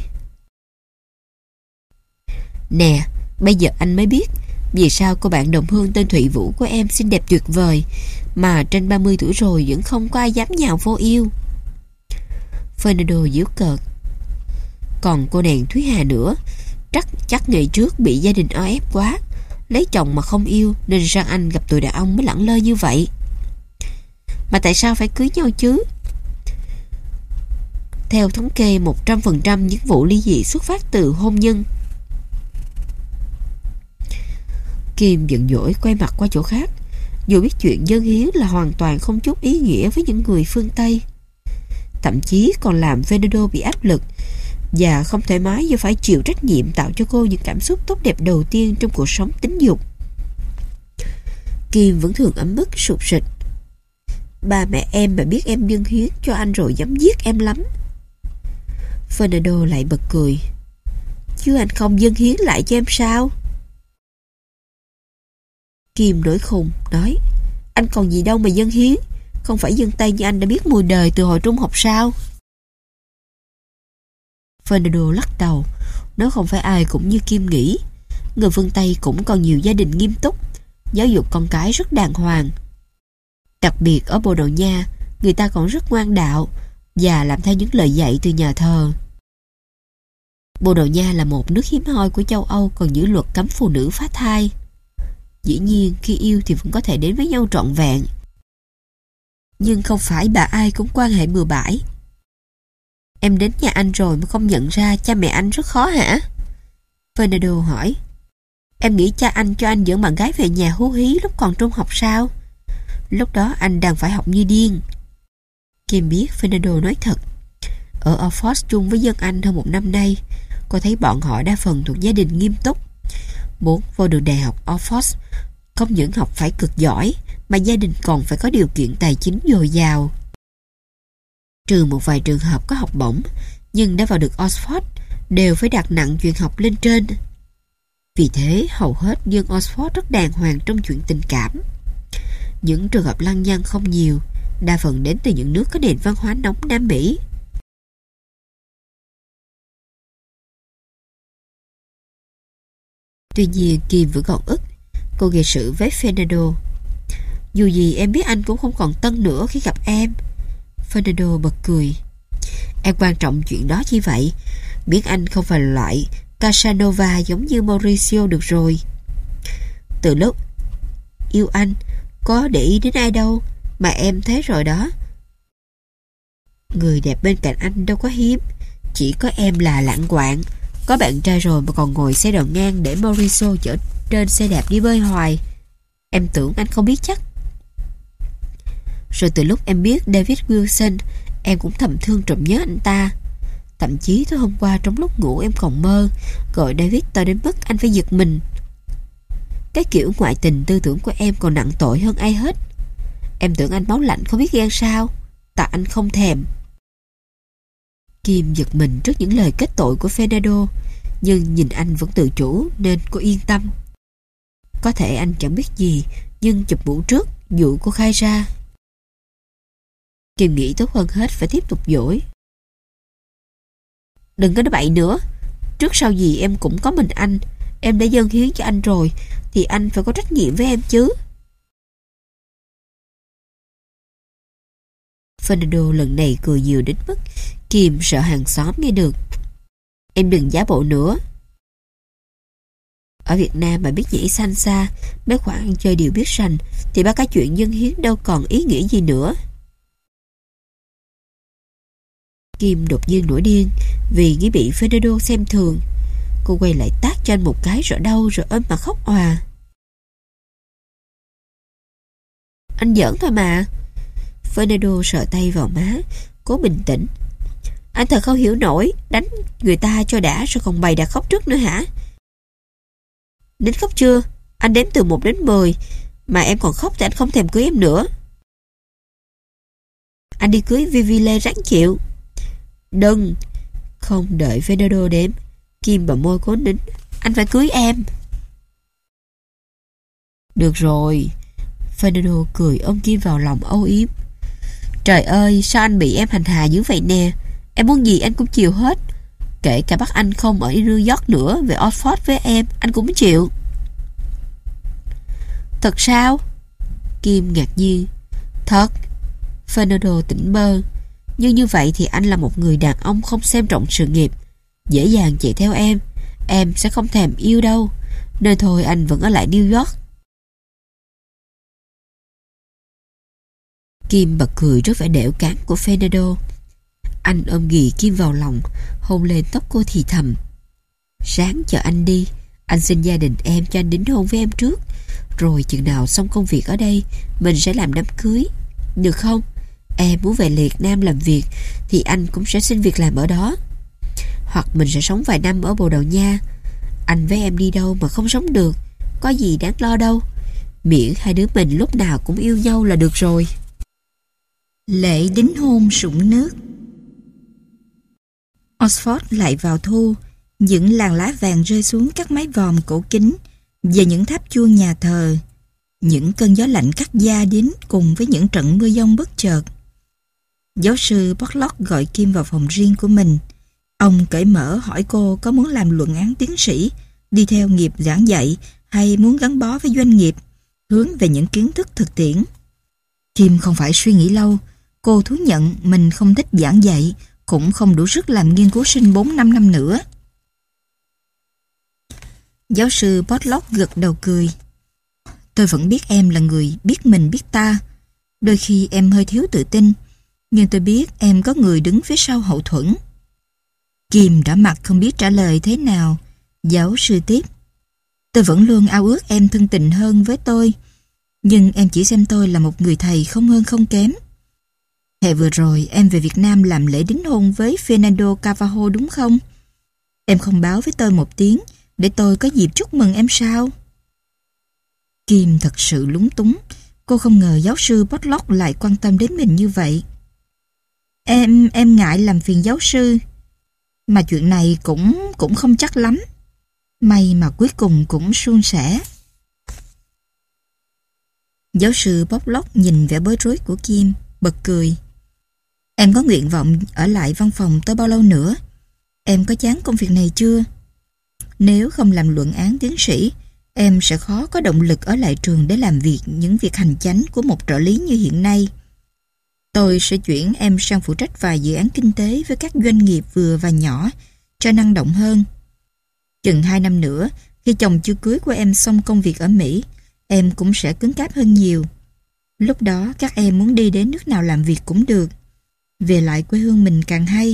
Nè, bây giờ anh mới biết vì sao cô bạn đồng hương tên Thụy Vũ của em xinh đẹp tuyệt vời, mà trên ba mươi tuổi rồi vẫn không có ai dám nhào vô yêu. Fernando giễu cợt: Còn cô nàng Thúy Hà nữa, chắc chắc ngày trước bị gia đình o ép quá, lấy chồng mà không yêu, nên sang Anh gặp tụi đàn ông mới lẳng lơ như vậy. Mà tại sao phải cưới nhau chứ? Theo thống kê, một trăm phần trăm những vụ ly dị xuất phát từ hôn nhân. Kim giận dỗi quay mặt qua chỗ khác, dù biết chuyện dân hiến là hoàn toàn không chút ý nghĩa với những người phương Tây. Thậm chí còn làm Fernando bị áp lực và không thoải mái do phải chịu trách nhiệm tạo cho cô những cảm xúc tốt đẹp đầu tiên trong cuộc sống tính dục. Kim vẫn thường ấm ức sụt sịt: Ba mẹ em mà biết em dâng hiến cho anh rồi dám giết em lắm. Fernando lại bật cười: Chứ anh không dâng hiến lại cho em sao? Kim nổi khùng nói: Anh còn gì đâu mà dâng hiến, không phải dân Tây như anh đã biết mùi đời từ hồi trung học sao? Fernando lắc đầu, nói không phải ai cũng như Kim nghĩ. Người phương Tây cũng còn nhiều gia đình nghiêm túc, giáo dục con cái rất đàng hoàng. Đặc biệt ở Bồ Đào Nha, người ta còn rất ngoan đạo và làm theo những lời dạy từ nhà thờ. Bồ Đào Nha là một nước hiếm hoi của châu Âu còn giữ luật cấm phụ nữ phá thai. Dĩ nhiên khi yêu thì vẫn có thể đến với nhau trọn vẹn, nhưng không phải bà ai cũng quan hệ bừa bãi. Em đến nhà anh rồi mà không nhận ra cha mẹ anh rất khó hả? Fernando hỏi: Em nghĩ cha anh cho anh dẫn bạn gái về nhà hú hí lúc còn trung học sao? Lúc đó anh đang phải học như điên. Kim biết Fernando nói thật. Ở Oxford chung với dân Anh hơn một năm nay, cô thấy bọn họ đa phần thuộc gia đình nghiêm túc. Muốn vô được đại học Oxford, không những học phải cực giỏi mà gia đình còn phải có điều kiện tài chính dồi dào. Trừ một vài trường hợp có học bổng, nhưng đã vào được Oxford đều phải đặt nặng chuyện học lên trên. Vì thế hầu hết dân Oxford rất đàng hoàng trong chuyện tình cảm. Những trường hợp lăng nhăng không nhiều, đa phần đến từ những nước có nền văn hóa nóng Nam Mỹ. Tuy nhiên Kim vẫn còn ức. Cô gây sự với Fernando: Dù gì em biết anh cũng không còn tân nữa khi gặp em. Fernando bật cười: Em quan trọng chuyện đó chi vậy? Biết anh không phải loại Casanova giống như Mauricio được rồi. Từ lúc yêu anh, có để ý đến ai đâu, mà em thấy rồi đó. Người đẹp bên cạnh anh đâu có hiếm, chỉ có em là lãng quạng. Có bạn trai rồi mà còn ngồi xe đò ngang để Mauricio chở trên xe đạp đi bơi hoài. Em tưởng anh không biết chắc. Rồi từ lúc em biết David Wilson, em cũng thầm thương trộm nhớ anh ta. Thậm chí tối hôm qua trong lúc ngủ em còn mơ gọi David to đến mức anh phải giật mình. Cái kiểu ngoại tình tư tưởng của em còn nặng tội hơn ai hết. Em tưởng anh máu lạnh không biết ghen sao? Tại anh không thèm. Kim giật mình trước những lời kết tội của Fernando, nhưng nhìn anh vẫn tự chủ nên cô yên tâm. Có thể anh chẳng biết gì, nhưng chụp mũ trước dụ cô khai ra. Kim nghĩ tốt hơn hết phải tiếp tục dỗi. Đừng có nói bậy nữa. Trước sau gì em cũng có mình anh. Em đã dâng hiến cho anh rồi thì anh phải có trách nhiệm với em chứ. Fernando lần này cười nhiều đến mức Kim sợ hàng xóm nghe được. Em đừng giả bộ nữa. Ở Việt Nam mà biết nhảy salsa, mấy khoản ăn chơi đều biết sành, thì ba cái chuyện dâng hiến đâu còn ý nghĩa gì nữa. Kim đột nhiên nổi điên vì nghĩ bị Fernando xem thường. Cô quay lại tát cho anh một cái rõ đau rồi ôm mà khóc òa. Anh giỡn thôi mà. Fernando sờ tay vào má, cố bình tĩnh. Anh thật không hiểu nổi, đánh người ta cho đã rồi còn bày đặt khóc trước nữa hả? Đến khóc chưa? Anh đếm từ một đến mười, mà em còn khóc thì anh không thèm cưới em nữa. Anh đi cưới Vivi Lê ráng chịu. Đừng. Không đợi Fernando đếm, Kim bờ môi cố nín. Anh phải cưới em. Được rồi. Fernando cười ôm Kim vào lòng âu yếm. Trời ơi, sao anh bị em hành hạ dữ vậy nè? Em muốn gì anh cũng chịu hết. Kể cả bắt anh không ở New York nữa, về Oxford với em, anh cũng chịu. Thật sao? Kim ngạc nhiên. Thật. Fernando tỉnh bơ. Nhưng như vậy thì anh là một người đàn ông không xem trọng sự nghiệp, dễ dàng chạy theo em. Em sẽ không thèm yêu đâu. Nên thôi anh vẫn ở lại New York. Kim bật cười trước vẻ đểu cáng của Fernando. Anh ôm ghì Kim vào lòng, hôn lên tóc cô thì thầm. Ráng chờ anh đi. Anh xin gia đình em cho anh đính hôn với em trước. Rồi chừng nào xong công việc ở đây, mình sẽ làm đám cưới. Được không? Em muốn về Việt Nam làm việc thì anh cũng sẽ xin việc làm ở đó. Hoặc mình sẽ sống vài năm ở Bồ Đào Nha. Anh với em đi đâu mà không sống được, có gì đáng lo đâu. Miễn hai đứa mình lúc nào cũng yêu nhau là được rồi. Lễ đính hôn sũng nước. Oxford lại vào thu. Những làn lá vàng rơi xuống các mái vòm cổ kính và những tháp chuông nhà thờ. Những cơn gió lạnh cắt da đến cùng với những trận mưa giông bất chợt. Giáo sư Portlock gọi Kim vào phòng riêng của mình. Ông cởi mở hỏi cô có muốn làm luận án tiến sĩ, đi theo nghiệp giảng dạy hay muốn gắn bó với doanh nghiệp, hướng về những kiến thức thực tiễn. Kim không phải suy nghĩ lâu. Cô thú nhận mình không thích giảng dạy, cũng không đủ sức làm nghiên cứu sinh bốn năm năm nữa. Giáo sư Portlock gật đầu cười. Tôi vẫn biết em là người biết mình biết ta. Đôi khi em hơi thiếu tự tin, nhưng tôi biết em có người đứng phía sau hậu thuẫn. Kim đã mặt không biết trả lời thế nào. Giáo sư tiếp. Tôi vẫn luôn ao ước em thân tình hơn với tôi, nhưng em chỉ xem tôi là một người thầy không hơn không kém. Hè vừa rồi em về Việt Nam làm lễ đính hôn với Fernando Carvalho đúng không? Em không báo với tôi một tiếng để tôi có dịp chúc mừng em sao? Kim thật sự lúng túng. Cô không ngờ giáo sư Portlock lại quan tâm đến mình như vậy. Em em ngại làm phiền giáo sư, mà chuyện này cũng cũng không chắc lắm. May mà cuối cùng cũng suôn sẻ. Giáo sư Portlock nhìn vẻ bối rối của Kim, bật cười. Em có nguyện vọng ở lại văn phòng tới bao lâu nữa? Em có chán công việc này chưa? Nếu không làm luận án tiến sĩ, em sẽ khó có động lực ở lại trường để làm việc những việc hành chánh của một trợ lý như hiện nay. Tôi sẽ chuyển em sang phụ trách vài dự án kinh tế với các doanh nghiệp vừa và nhỏ cho năng động hơn. Chừng hai năm nữa, khi chồng chưa cưới của em xong công việc ở Mỹ, em cũng sẽ cứng cáp hơn nhiều. Lúc đó các em muốn đi đến nước nào làm việc cũng được. Về lại quê hương mình càng hay.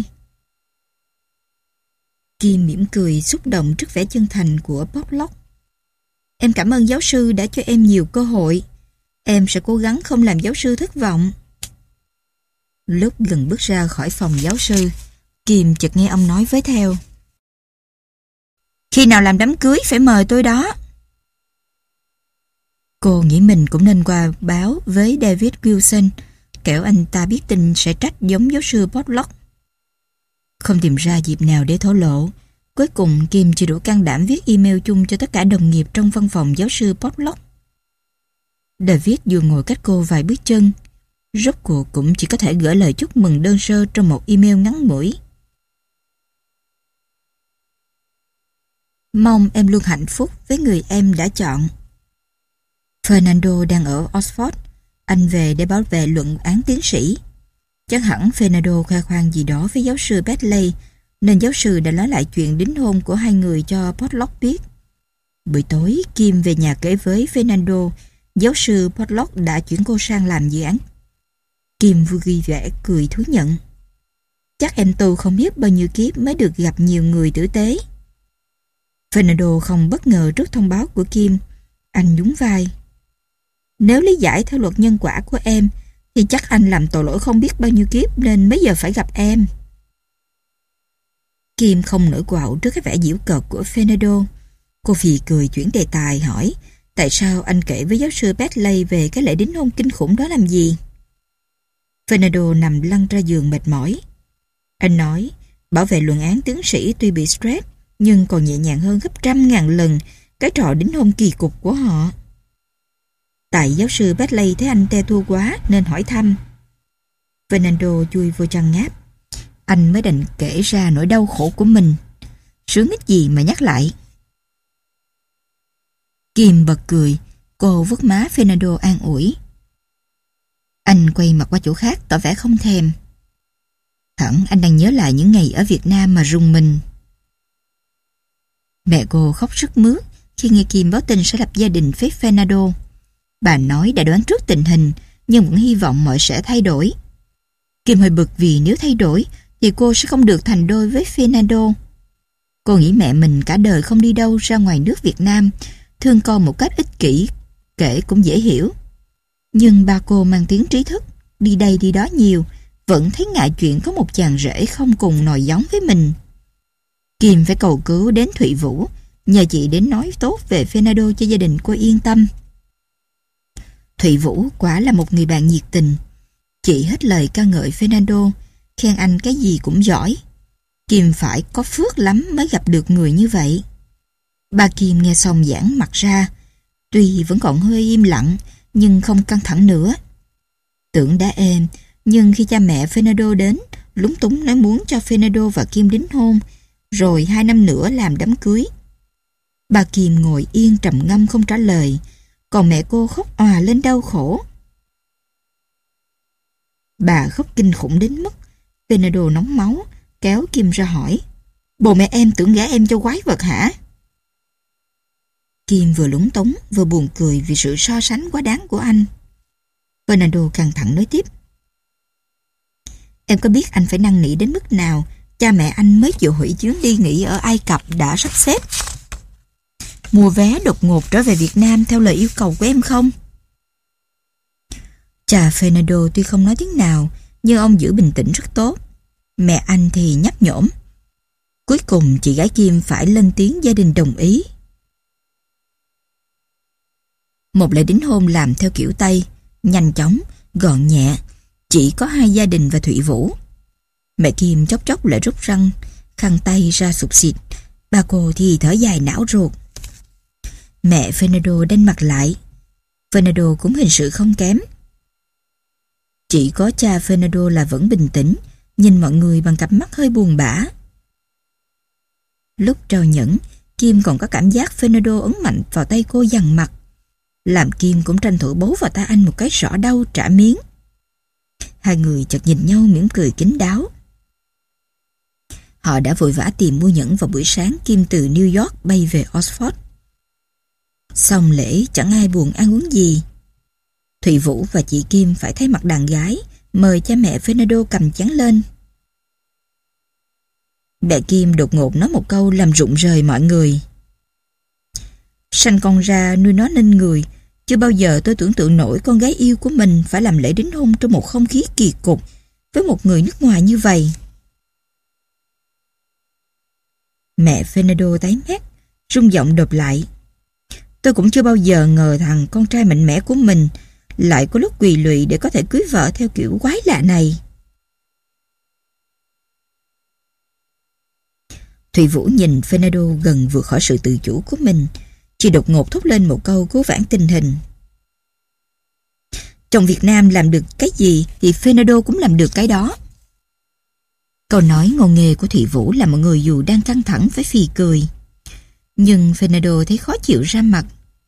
Kim mỉm cười xúc động trước vẻ chân thành của Portlock. Em cảm ơn giáo sư đã cho em nhiều cơ hội. Em sẽ cố gắng không làm giáo sư thất vọng. Lúc gần bước ra khỏi phòng giáo sư, Kim chợt nghe ông nói với theo. Khi nào làm đám cưới phải mời tôi đó. Cô nghĩ mình cũng nên qua báo với David Wilson, kẻo anh ta biết tin sẽ trách giống giáo sư Portlock. Không tìm ra dịp nào để thổ lộ, cuối cùng Kim chưa đủ can đảm viết email chung cho tất cả đồng nghiệp trong văn phòng giáo sư Portlock. David vừa ngồi cách cô vài bước chân. Rốt cuộc cũng chỉ có thể gửi lời chúc mừng đơn sơ trong một email ngắn ngủi. Mong em luôn hạnh phúc với người em đã chọn. Fernando đang ở Oxford. Anh về để bảo vệ luận án tiến sĩ. Chắc hẳn Fernando khoe khoang gì đó với giáo sư Bentley, nên giáo sư đã nói lại chuyện đính hôn của hai người cho Portlock biết. Buổi tối, Kim về nhà kể với Fernando, giáo sư Portlock đã chuyển cô sang làm dự án. Kim vui vẻ cười thú nhận. Chắc em tu không biết bao nhiêu kiếp mới được gặp nhiều người tử tế. Fernando không bất ngờ trước thông báo của Kim. Anh nhún vai. Nếu lý giải theo luật nhân quả của em, thì chắc anh làm tội lỗi không biết bao nhiêu kiếp nên mấy giờ phải gặp em. Kim không nổi quạo trước cái vẻ giễu cợt của Fernando. Cô phì cười chuyển đề tài hỏi tại sao anh kể với giáo sư Bentley về cái lễ đính hôn kinh khủng đó làm gì. Fernando nằm lăn ra giường mệt mỏi. Anh nói bảo vệ luận án tiến sĩ tuy bị stress nhưng còn nhẹ nhàng hơn gấp trăm ngàn lần cái trò đính hôn kỳ cục của họ. Tại giáo sư Bentley thấy anh te tua quá nên hỏi thăm. Fernando chui vô chăn ngáp. Anh mới đành kể ra nỗi đau khổ của mình. Sướng ít gì mà nhắc lại. Kim bật cười. Cô vuốt má Fernando an ủi. Anh quay mặt qua chỗ khác tỏ vẻ không thèm. Hẳn anh đang nhớ lại những ngày ở Việt Nam mà rùng mình. Mẹ cô khóc sức mướt khi nghe Kim báo tin sẽ lập gia đình với Fernando. Bà nói đã đoán trước tình hình nhưng vẫn hy vọng mọi sẽ thay đổi. Kim hơi bực vì nếu thay đổi thì cô sẽ không được thành đôi với Fernando. Cô nghĩ mẹ mình cả đời không đi đâu ra ngoài nước Việt Nam, thương con một cách ích kỷ, kể cũng dễ hiểu. Nhưng ba cô mang tiếng trí thức, đi đây đi đó nhiều, vẫn thấy ngại chuyện có một chàng rể không cùng nòi giống với mình. Kim phải cầu cứu đến Thụy Vũ, nhờ chị đến nói tốt về Fernando cho gia đình cô yên tâm. Thụy Vũ quả là một người bạn nhiệt tình. Chị hết lời ca ngợi Fernando, khen anh cái gì cũng giỏi. Kim phải có phước lắm mới gặp được người như vậy. Ba Kim nghe xong giãn mặt ra, tuy vẫn còn hơi im lặng nhưng không căng thẳng nữa. Tưởng đã êm, nhưng khi cha mẹ Fernando đến, lúng túng nói muốn cho Fernando và Kim đính hôn, rồi hai năm nữa làm đám cưới. Ba Kim ngồi yên trầm ngâm không trả lời, còn mẹ cô khóc òa lên đau khổ. Bà khóc kinh khủng đến mức Fernando nóng máu, kéo Kim ra hỏi: Bồ mẹ em tưởng gả em cho quái vật hả? Kim vừa lúng túng vừa buồn cười vì sự so sánh quá đáng của anh. Fernando căng thẳng nói tiếp: Em có biết anh phải năn nỉ đến mức nào cha mẹ anh mới chịu hủy chuyến đi nghỉ ở Ai Cập đã sắp xếp, mua vé đột ngột trở về Việt Nam theo lời yêu cầu của em không? Cha Fernando tuy không nói tiếng nào, nhưng ông giữ bình tĩnh rất tốt. Mẹ anh thì nhấp nhổm. Cuối cùng chị gái Kim phải lên tiếng gia đình đồng ý. Một lễ đính hôn làm theo kiểu Tây, nhanh chóng, gọn nhẹ, chỉ có hai gia đình và Thụy Vũ. Mẹ Kim chốc chốc lại rút răng, khăn tay ra sụp xịt. Ba cô thì thở dài não ruột. Mẹ Fernando đanh mặt lại. Fernando cũng hình sự không kém. Chỉ có cha Fernando là vẫn bình tĩnh, nhìn mọi người bằng cặp mắt hơi buồn bã. Lúc trao nhẫn, Kim còn có cảm giác Fernando ấn mạnh vào tay cô dằn mặt, làm Kim cũng tranh thủ bấu vào tay anh một cái rõ đau trả miếng. Hai người chợt nhìn nhau mỉm cười kín đáo. Họ đã vội vã tìm mua nhẫn vào buổi sáng Kim từ New York bay về Oxford. Xong lễ chẳng ai buồn ăn uống gì. Thụy Vũ và chị Kim phải thấy mặt đàn gái, mời cha mẹ Fernando cầm chén lên. Mẹ Kim đột ngột nói một câu làm rụng rời mọi người. Sanh con ra nuôi nó nên người, chưa bao giờ tôi tưởng tượng nổi con gái yêu của mình phải làm lễ đính hôn trong một không khí kỳ cục với một người nước ngoài như vậy. Mẹ Fernando tái mét, rung giọng đột lại. Tôi cũng chưa bao giờ ngờ thằng con trai mạnh mẽ của mình lại có lúc quỳ lụy để có thể cưới vợ theo kiểu quái lạ này. Thụy Vũ nhìn Fernando gần vượt khỏi sự tự chủ của mình, chỉ đột ngột thốt lên một câu cứu vãn tình hình. Chồng Việt Nam làm được cái gì thì Fernando cũng làm được cái đó. Câu nói ngôn nghề của Thụy Vũ làm mọi người dù đang căng thẳng phải phì cười. Nhưng Fernando thấy khó chịu ra mặt.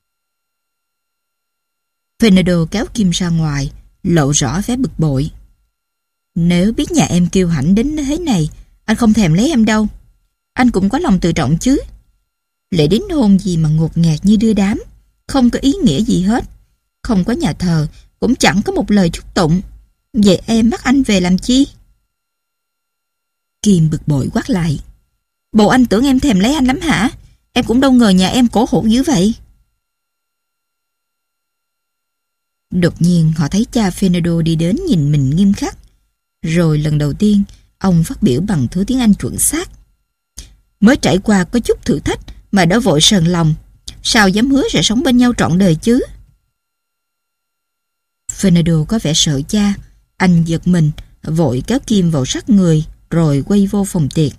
Fernando kéo Kim ra ngoài, lộ rõ vẻ bực bội. Nếu biết nhà em kiêu hãnh đến thế này, anh không thèm lấy em đâu. Anh cũng có lòng tự trọng chứ. Lễ đính hôn gì mà ngột ngạt như đưa đám, không có ý nghĩa gì hết. Không có nhà thờ, cũng chẳng có một lời chúc tụng. Vậy em bắt anh về làm chi? Kim bực bội quát lại. Bộ anh tưởng em thèm lấy anh lắm hả? Em cũng đâu ngờ nhà em cổ hủ dữ vậy. Đột nhiên họ thấy cha Fernando đi đến nhìn mình nghiêm khắc. Rồi lần đầu tiên ông phát biểu bằng thứ tiếng Anh chuẩn xác. Mới trải qua có chút thử thách mà đã vội sờn lòng. Sao dám hứa sẽ sống bên nhau trọn đời chứ? Fernando có vẻ sợ cha. Anh giật mình, vội kéo Kim vào sát người, rồi quay vô phòng tiệc.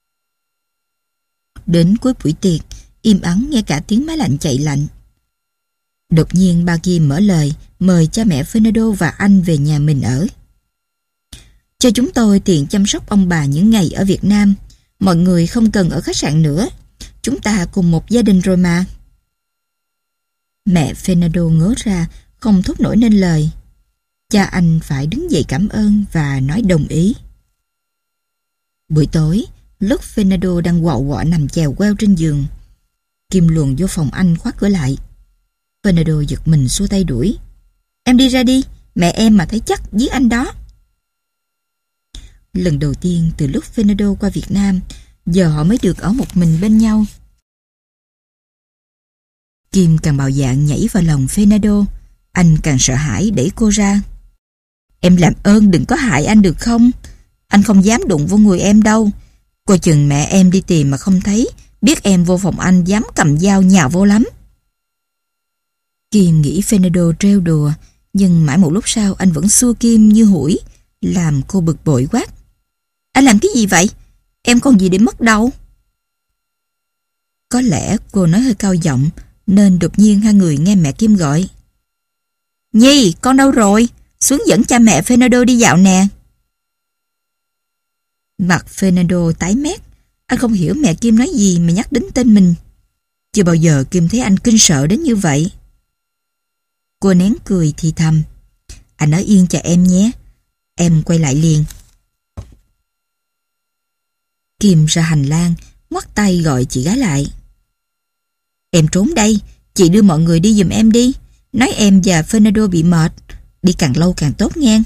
Đến cuối buổi tiệc, im ắng nghe cả tiếng máy lạnh chạy lạnh. Đột nhiên ba Kim mở lời mời cha mẹ Fernando và anh về nhà mình ở. Cho chúng tôi tiền chăm sóc ông bà những ngày ở Việt Nam. Mọi người không cần ở khách sạn nữa. Chúng ta cùng một gia đình rồi mà. Mẹ Fernando ngớ ra, không thốt nổi nên lời. Cha anh phải đứng dậy cảm ơn và nói đồng ý. Buổi tối, lúc Fernando đang quọ quọ nằm chèo queo trên giường, Kim luồn vô phòng anh khóa cửa lại. Fernando giật mình xua tay đuổi. Em đi ra đi, mẹ em mà thấy chắc giết anh đó. Lần đầu tiên từ lúc Fernando qua Việt Nam, giờ họ mới được ở một mình bên nhau. Kim càng bạo dạn nhảy vào lòng Fernando. Anh càng sợ hãi đẩy cô ra. Em làm ơn đừng có hại anh được không? Anh không dám đụng vô người em đâu. Coi chừng mẹ em đi tìm mà không thấy, biết em vô phòng anh dám cầm dao nhào vô lắm. Kim nghĩ Fernando trêu đùa, nhưng mãi một lúc sau anh vẫn xua Kim như hủi, làm cô bực bội quát. Anh làm cái gì vậy? Em còn gì để mất đâu. Có lẽ cô nói hơi cao giọng, nên đột nhiên hai người nghe mẹ Kim gọi. Nhi, con đâu rồi? Xuống dẫn cha mẹ Fernando đi dạo nè. Mặt Fernando tái mét. Anh không hiểu mẹ Kim nói gì mà nhắc đến tên mình. Chưa bao giờ Kim thấy anh kinh sợ đến như vậy. Cô nén cười thì thầm. Anh ở yên cho em nhé. Em quay lại liền. Kim ra hành lang, ngoắt tay gọi chị gái lại. Em trốn đây, chị đưa mọi người đi giùm em đi. Nói em và Fernando bị mệt, đi càng lâu càng tốt nghe.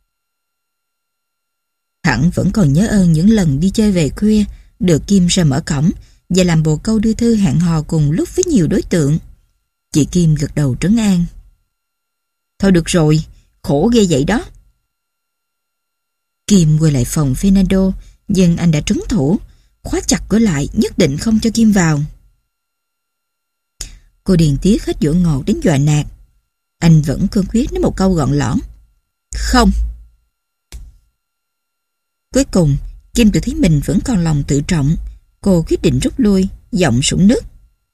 Hẳn vẫn còn nhớ ơn những lần đi chơi về khuya, được Kim ra mở cổng và làm bồ câu đưa thư hẹn hò cùng lúc với nhiều đối tượng. Chị Kim gật đầu trấn an. Thôi được rồi, khổ ghê vậy đó. Kim quay lại phòng Fernando, nhưng anh đã trấn thủ, khóa chặt cửa lại, nhất định không cho Kim vào. Cô điền tiếc hết dỗ ngọt đến dọa nạt. Anh vẫn cương quyết nói một câu gọn lõn. Không. Cuối cùng, Kim tự thấy mình vẫn còn lòng tự trọng. Cô quyết định rút lui, giọng sũng nước.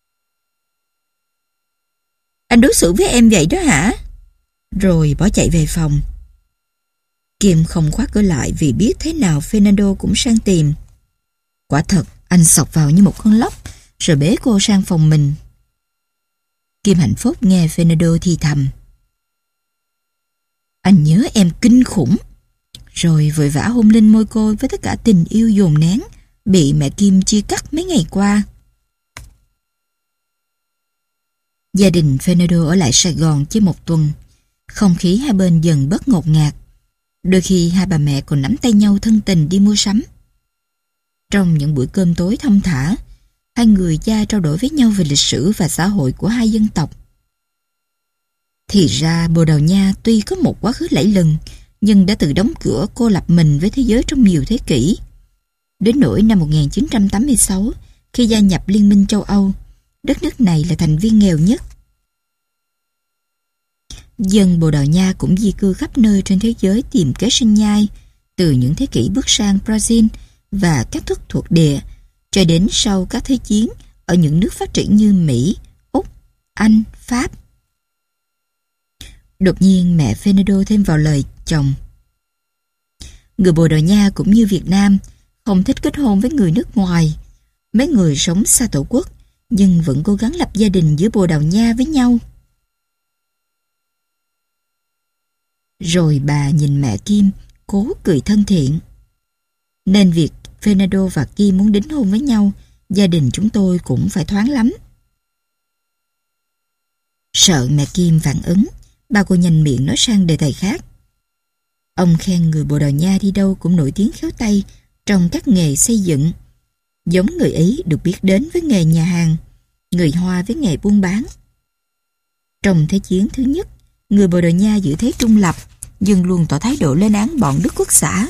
Anh đối xử với em vậy đó hả? Rồi bỏ chạy về phòng. Kim không khóa cửa lại vì biết thế nào Fernando cũng sang tìm. Quả thật, anh xộc vào như một con lóc, rồi bế cô sang phòng mình. Kim hạnh phúc nghe Fernando thì thầm. Anh nhớ em kinh khủng. Rồi vội vã hôn lên môi cô với tất cả tình yêu dồn nén, bị mẹ Kim chia cắt mấy ngày qua. Gia đình Fernando ở lại Sài Gòn chỉ một tuần. Không khí hai bên dần bớt ngột ngạt. Đôi khi hai bà mẹ còn nắm tay nhau thân tình đi mua sắm. Trong những bữa cơm tối thong thả, hai người cha trao đổi với nhau về lịch sử và xã hội của hai dân tộc. Thì ra Bồ Đào Nha tuy có một quá khứ lẫy lừng, nhưng đã tự đóng cửa cô lập mình với thế giới trong nhiều thế kỷ. Đến nỗi năm một nghìn chín trăm tám mươi sáu, khi gia nhập Liên minh châu Âu, đất nước này là thành viên nghèo nhất. Dân Bồ Đào Nha cũng di cư khắp nơi trên thế giới tìm kế sinh nhai, từ những thế kỷ bước sang Brazil và các nước thuộc địa, cho đến sau các thế chiến ở những nước phát triển như Mỹ, Úc, Anh, Pháp. Đột nhiên mẹ Fernando thêm vào lời chồng. Người Bồ Đào Nha cũng như Việt Nam không thích kết hôn với người nước ngoài. Mấy người sống xa tổ quốc nhưng vẫn cố gắng lập gia đình giữa Bồ Đào Nha với nhau. Rồi bà nhìn mẹ Kim, cố cười thân thiện. Nên việc Fernando và Kim muốn đính hôn với nhau, gia đình chúng tôi cũng phải thoáng lắm. Sợ mẹ Kim phản ứng, bà cô nhanh miệng nói sang đề tài khác. Ông khen người Bồ Đào Nha đi đâu cũng nổi tiếng khéo tay trong các nghề xây dựng. Giống người Ý được biết đến với nghề nhà hàng, người Hoa với nghề buôn bán. Trong Thế chiến thứ nhất, người Bồ Đào Nha giữ thế trung lập, nhưng luôn tỏ thái độ lên án bọn Đức Quốc xã.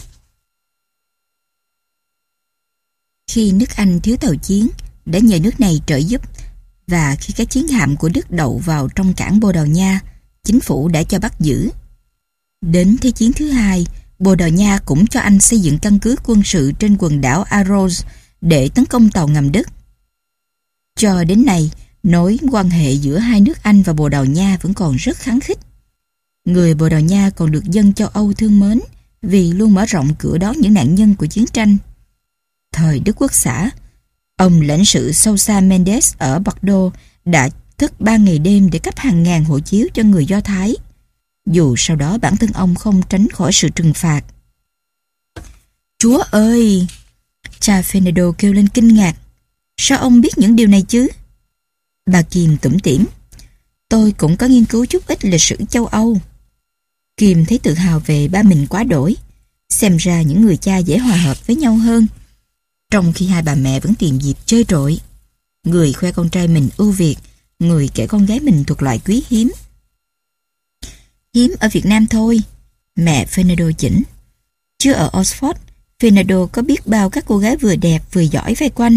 Khi nước Anh thiếu tàu chiến, đã nhờ nước này trợ giúp, và khi các chiến hạm của Đức đậu vào trong cảng Bồ Đào Nha, chính phủ đã cho bắt giữ. Đến Thế chiến thứ hai, Bồ Đào Nha cũng cho Anh xây dựng căn cứ quân sự trên quần đảo Aros để tấn công tàu ngầm Đức. Cho đến nay, mối quan hệ giữa hai nước Anh và Bồ Đào Nha vẫn còn rất khăng khít. Người Bồ Đào Nha còn được dân châu Âu thương mến vì luôn mở rộng cửa đón những nạn nhân của chiến tranh. Thời Đức Quốc xã, ông lãnh sự Sousa Mendes ở Bordeaux đã thức ba ngày đêm để cấp hàng ngàn hộ chiếu cho người Do Thái, dù sau đó bản thân ông không tránh khỏi sự trừng phạt. Chúa ơi! Cha Fernando kêu lên kinh ngạc. Sao ông biết những điều này chứ? Bà Kim tủm tỉm. Tôi cũng có nghiên cứu chút ít lịch sử châu Âu. Kim thấy tự hào về ba mình quá đổi. Xem ra những người cha dễ hòa hợp với nhau hơn. Trong khi hai bà mẹ vẫn tìm dịp chơi trội. Người khoe con trai mình ưu việt, người kể con gái mình thuộc loại quý hiếm. Hiếm ở Việt Nam thôi, mẹ Fernando chỉnh. Chứ ở Oxford, Fernando có biết bao các cô gái vừa đẹp vừa giỏi vây quanh.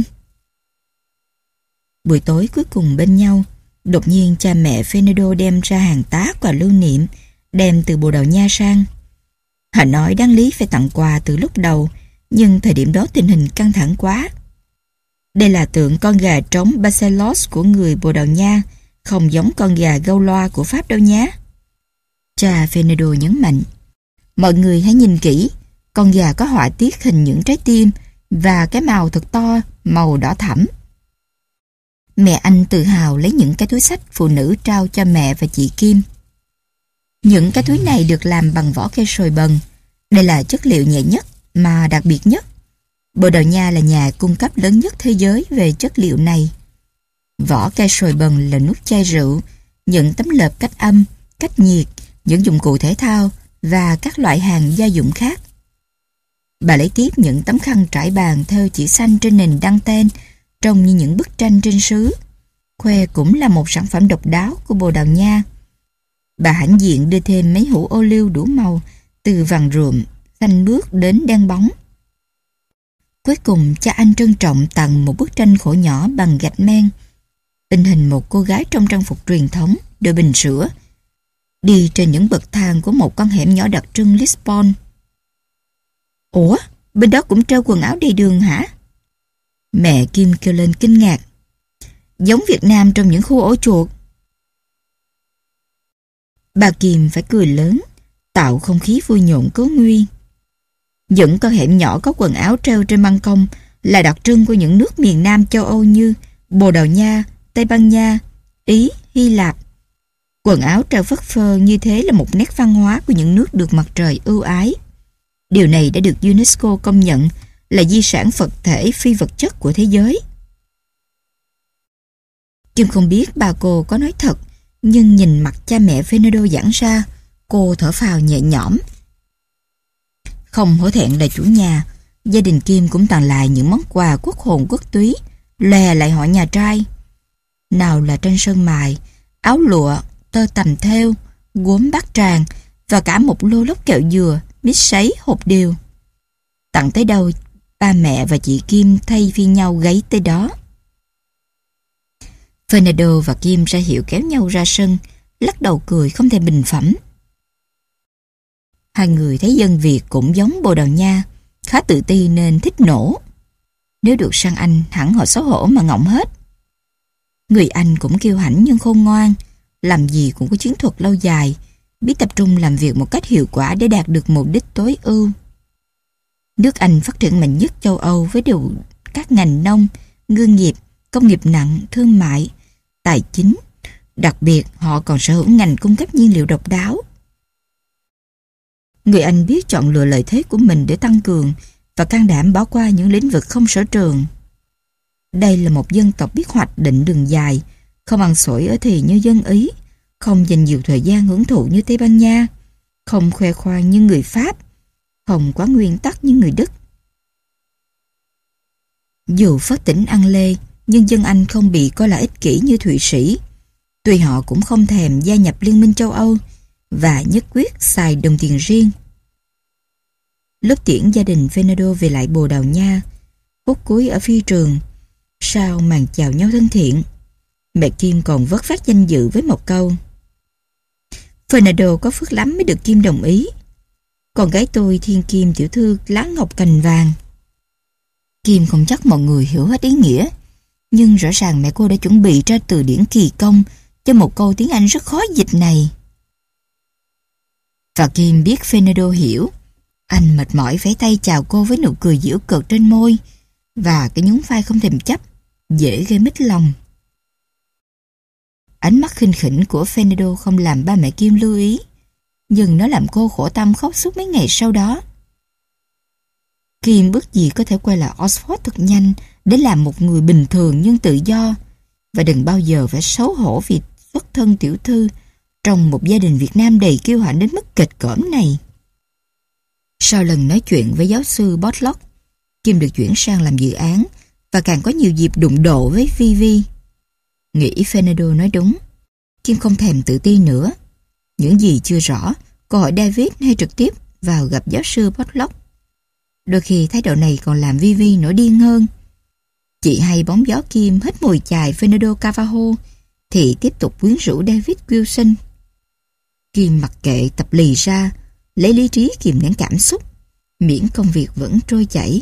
Buổi tối cuối cùng bên nhau, đột nhiên cha mẹ Fernando đem ra hàng tá quà lưu niệm, đem từ Bồ Đào Nha sang. Họ nói đáng lý phải tặng quà từ lúc đầu, nhưng thời điểm đó tình hình căng thẳng quá. Đây là tượng con gà trống Barcelos của người Bồ Đào Nha, không giống con gà Gaulois của Pháp đâu nhé. Cha Fernando nhấn mạnh. Mọi người hãy nhìn kỹ, con gà có họa tiết hình những trái tim và cái màu thật to, màu đỏ thẫm. Mẹ anh tự hào lấy những cái túi xách phụ nữ trao cho mẹ và chị Kim. Những cái túi này được làm bằng vỏ cây sồi bần. Đây là chất liệu nhẹ nhất mà đặc biệt nhất. Bồ Đào Nha là nhà cung cấp lớn nhất thế giới về chất liệu này. Vỏ cây sồi bần là nút chai rượu, những tấm lợp cách âm, cách nhiệt, những dụng cụ thể thao và các loại hàng gia dụng khác. Bà lấy tiếp những tấm khăn trải bàn theo chỉ xanh trên nền đăng ten, trông như những bức tranh trên sứ. Khoe cũng là một sản phẩm độc đáo của Bồ Đào Nha. Bà hãnh diện đưa thêm mấy hũ ô liu đủ màu, từ vàng rượm, xanh mướt đến đen bóng. Cuối cùng cha anh trân trọng tặng một bức tranh khổ nhỏ bằng gạch men, in hình một cô gái trong trang phục truyền thống, đội bình sữa, đi trên những bậc thang của một con hẻm nhỏ đặc trưng Lisbon. Ủa, bên đó cũng treo quần áo đầy đường hả? Mẹ Kim kêu lên kinh ngạc. Giống Việt Nam trong những khu ổ chuột. Bà Kim phải cười lớn, tạo không khí vui nhộn cố nguy. Những con hẻm nhỏ có quần áo treo trên ban công là đặc trưng của những nước miền Nam châu Âu như Bồ Đào Nha, Tây Ban Nha, Ý, Hy Lạp. Quần áo treo phất phơ như thế là một nét văn hóa của những nước được mặt trời ưu ái. Điều này đã được UNESCO công nhận là di sản vật thể phi vật chất của thế giới. Kim không biết bà cô có nói thật, nhưng nhìn mặt cha mẹ Fernando giãn ra, cô thở phào nhẹ nhõm. Không hổ thẹn là chủ nhà, gia đình Kim cũng tặng lại những món quà quốc hồn quốc túy, lè lại họ nhà trai. Nào là tranh sơn mài, áo lụa, tơ tằm thêu, gốm bát tràng và cả một lô lốc kẹo dừa, mít sấy, hộp điều. Tặng tới đâu, ba mẹ và chị Kim thay phiên nhau gáy tới đó. Fernando và Kim ra hiệu kéo nhau ra sân, lắc đầu cười không thể bình phẩm. Hai người thấy dân Việt cũng giống Bồ Đào Nha, khá tự ti nên thích nổ. Nếu được sang Anh, hẳn họ xấu hổ mà ngọng hết. Người Anh cũng kiêu hãnh nhưng khôn ngoan, làm gì cũng có chiến thuật lâu dài, biết tập trung làm việc một cách hiệu quả để đạt được mục đích tối ưu. Nước Anh phát triển mạnh nhất châu Âu với đủ các ngành nông, ngư nghiệp, công nghiệp nặng, thương mại, tài chính. Đặc biệt, họ còn sở hữu ngành cung cấp nhiên liệu độc đáo. Người Anh biết chọn lựa lợi thế của mình để tăng cường và can đảm bỏ qua những lĩnh vực không sở trường. Đây là một dân tộc biết hoạch định đường dài, không ăn xổi ở thì như dân Ý, không dành nhiều thời gian hưởng thụ như Tây Ban Nha, không khoe khoang như người Pháp, không quá nguyên tắc như người Đức. Dù phát tỉnh ăn lê, nhưng dân Anh không bị coi là ích kỷ như Thụy Sĩ. Tuy họ cũng không thèm gia nhập Liên minh châu Âu và nhất quyết xài đồng tiền riêng. Lúc tiễn gia đình Fernando về lại Bồ Đào Nha, phút cuối ở phi trường, sau màn chào nhau thân thiện, mẹ Kim còn vớt vát danh dự với một câu: Fernando có phước lắm mới được Kim đồng ý. Con gái tôi thiên kim tiểu thư lá ngọc cành vàng. Kim không chắc mọi người hiểu hết ý nghĩa, nhưng rõ ràng mẹ cô đã chuẩn bị ra từ điển kỳ công cho một câu tiếng Anh rất khó dịch này. Và Kim biết Fernando hiểu. Anh mệt mỏi vẫy tay chào cô với nụ cười giễu cợt trên môi và cái nhún vai không thèm chấp, dễ gây mít lòng. Ánh mắt khinh khỉnh của Fernando không làm ba mẹ Kim lưu ý, nhưng nó làm cô khổ tâm khóc suốt mấy ngày sau đó. Kim ước gì có thể quay lại Oxford thật nhanh để làm một người bình thường nhưng tự do, và đừng bao giờ phải xấu hổ vì xuất thân tiểu thư trong một gia đình Việt Nam đầy kiêu hãnh đến mức kịch cỡm này. Sau lần nói chuyện với giáo sư Botlock, Kim được chuyển sang làm dự án và càng có nhiều dịp đụng độ với Vivi. Nghĩ Fernando nói đúng, Kim không thèm tự ti nữa. Những gì chưa rõ, cô hỏi David hay trực tiếp vào gặp giáo sư Botlock. Đôi khi thái độ này còn làm Vivi nổi điên hơn. Chị hay bóng gió Kim hết mùi chài Fernando Carvalho thì tiếp tục quyến rũ David Wilson. Kim mặc kệ tập lì ra, lấy lý trí kìm nén cảm xúc, miễn công việc vẫn trôi chảy.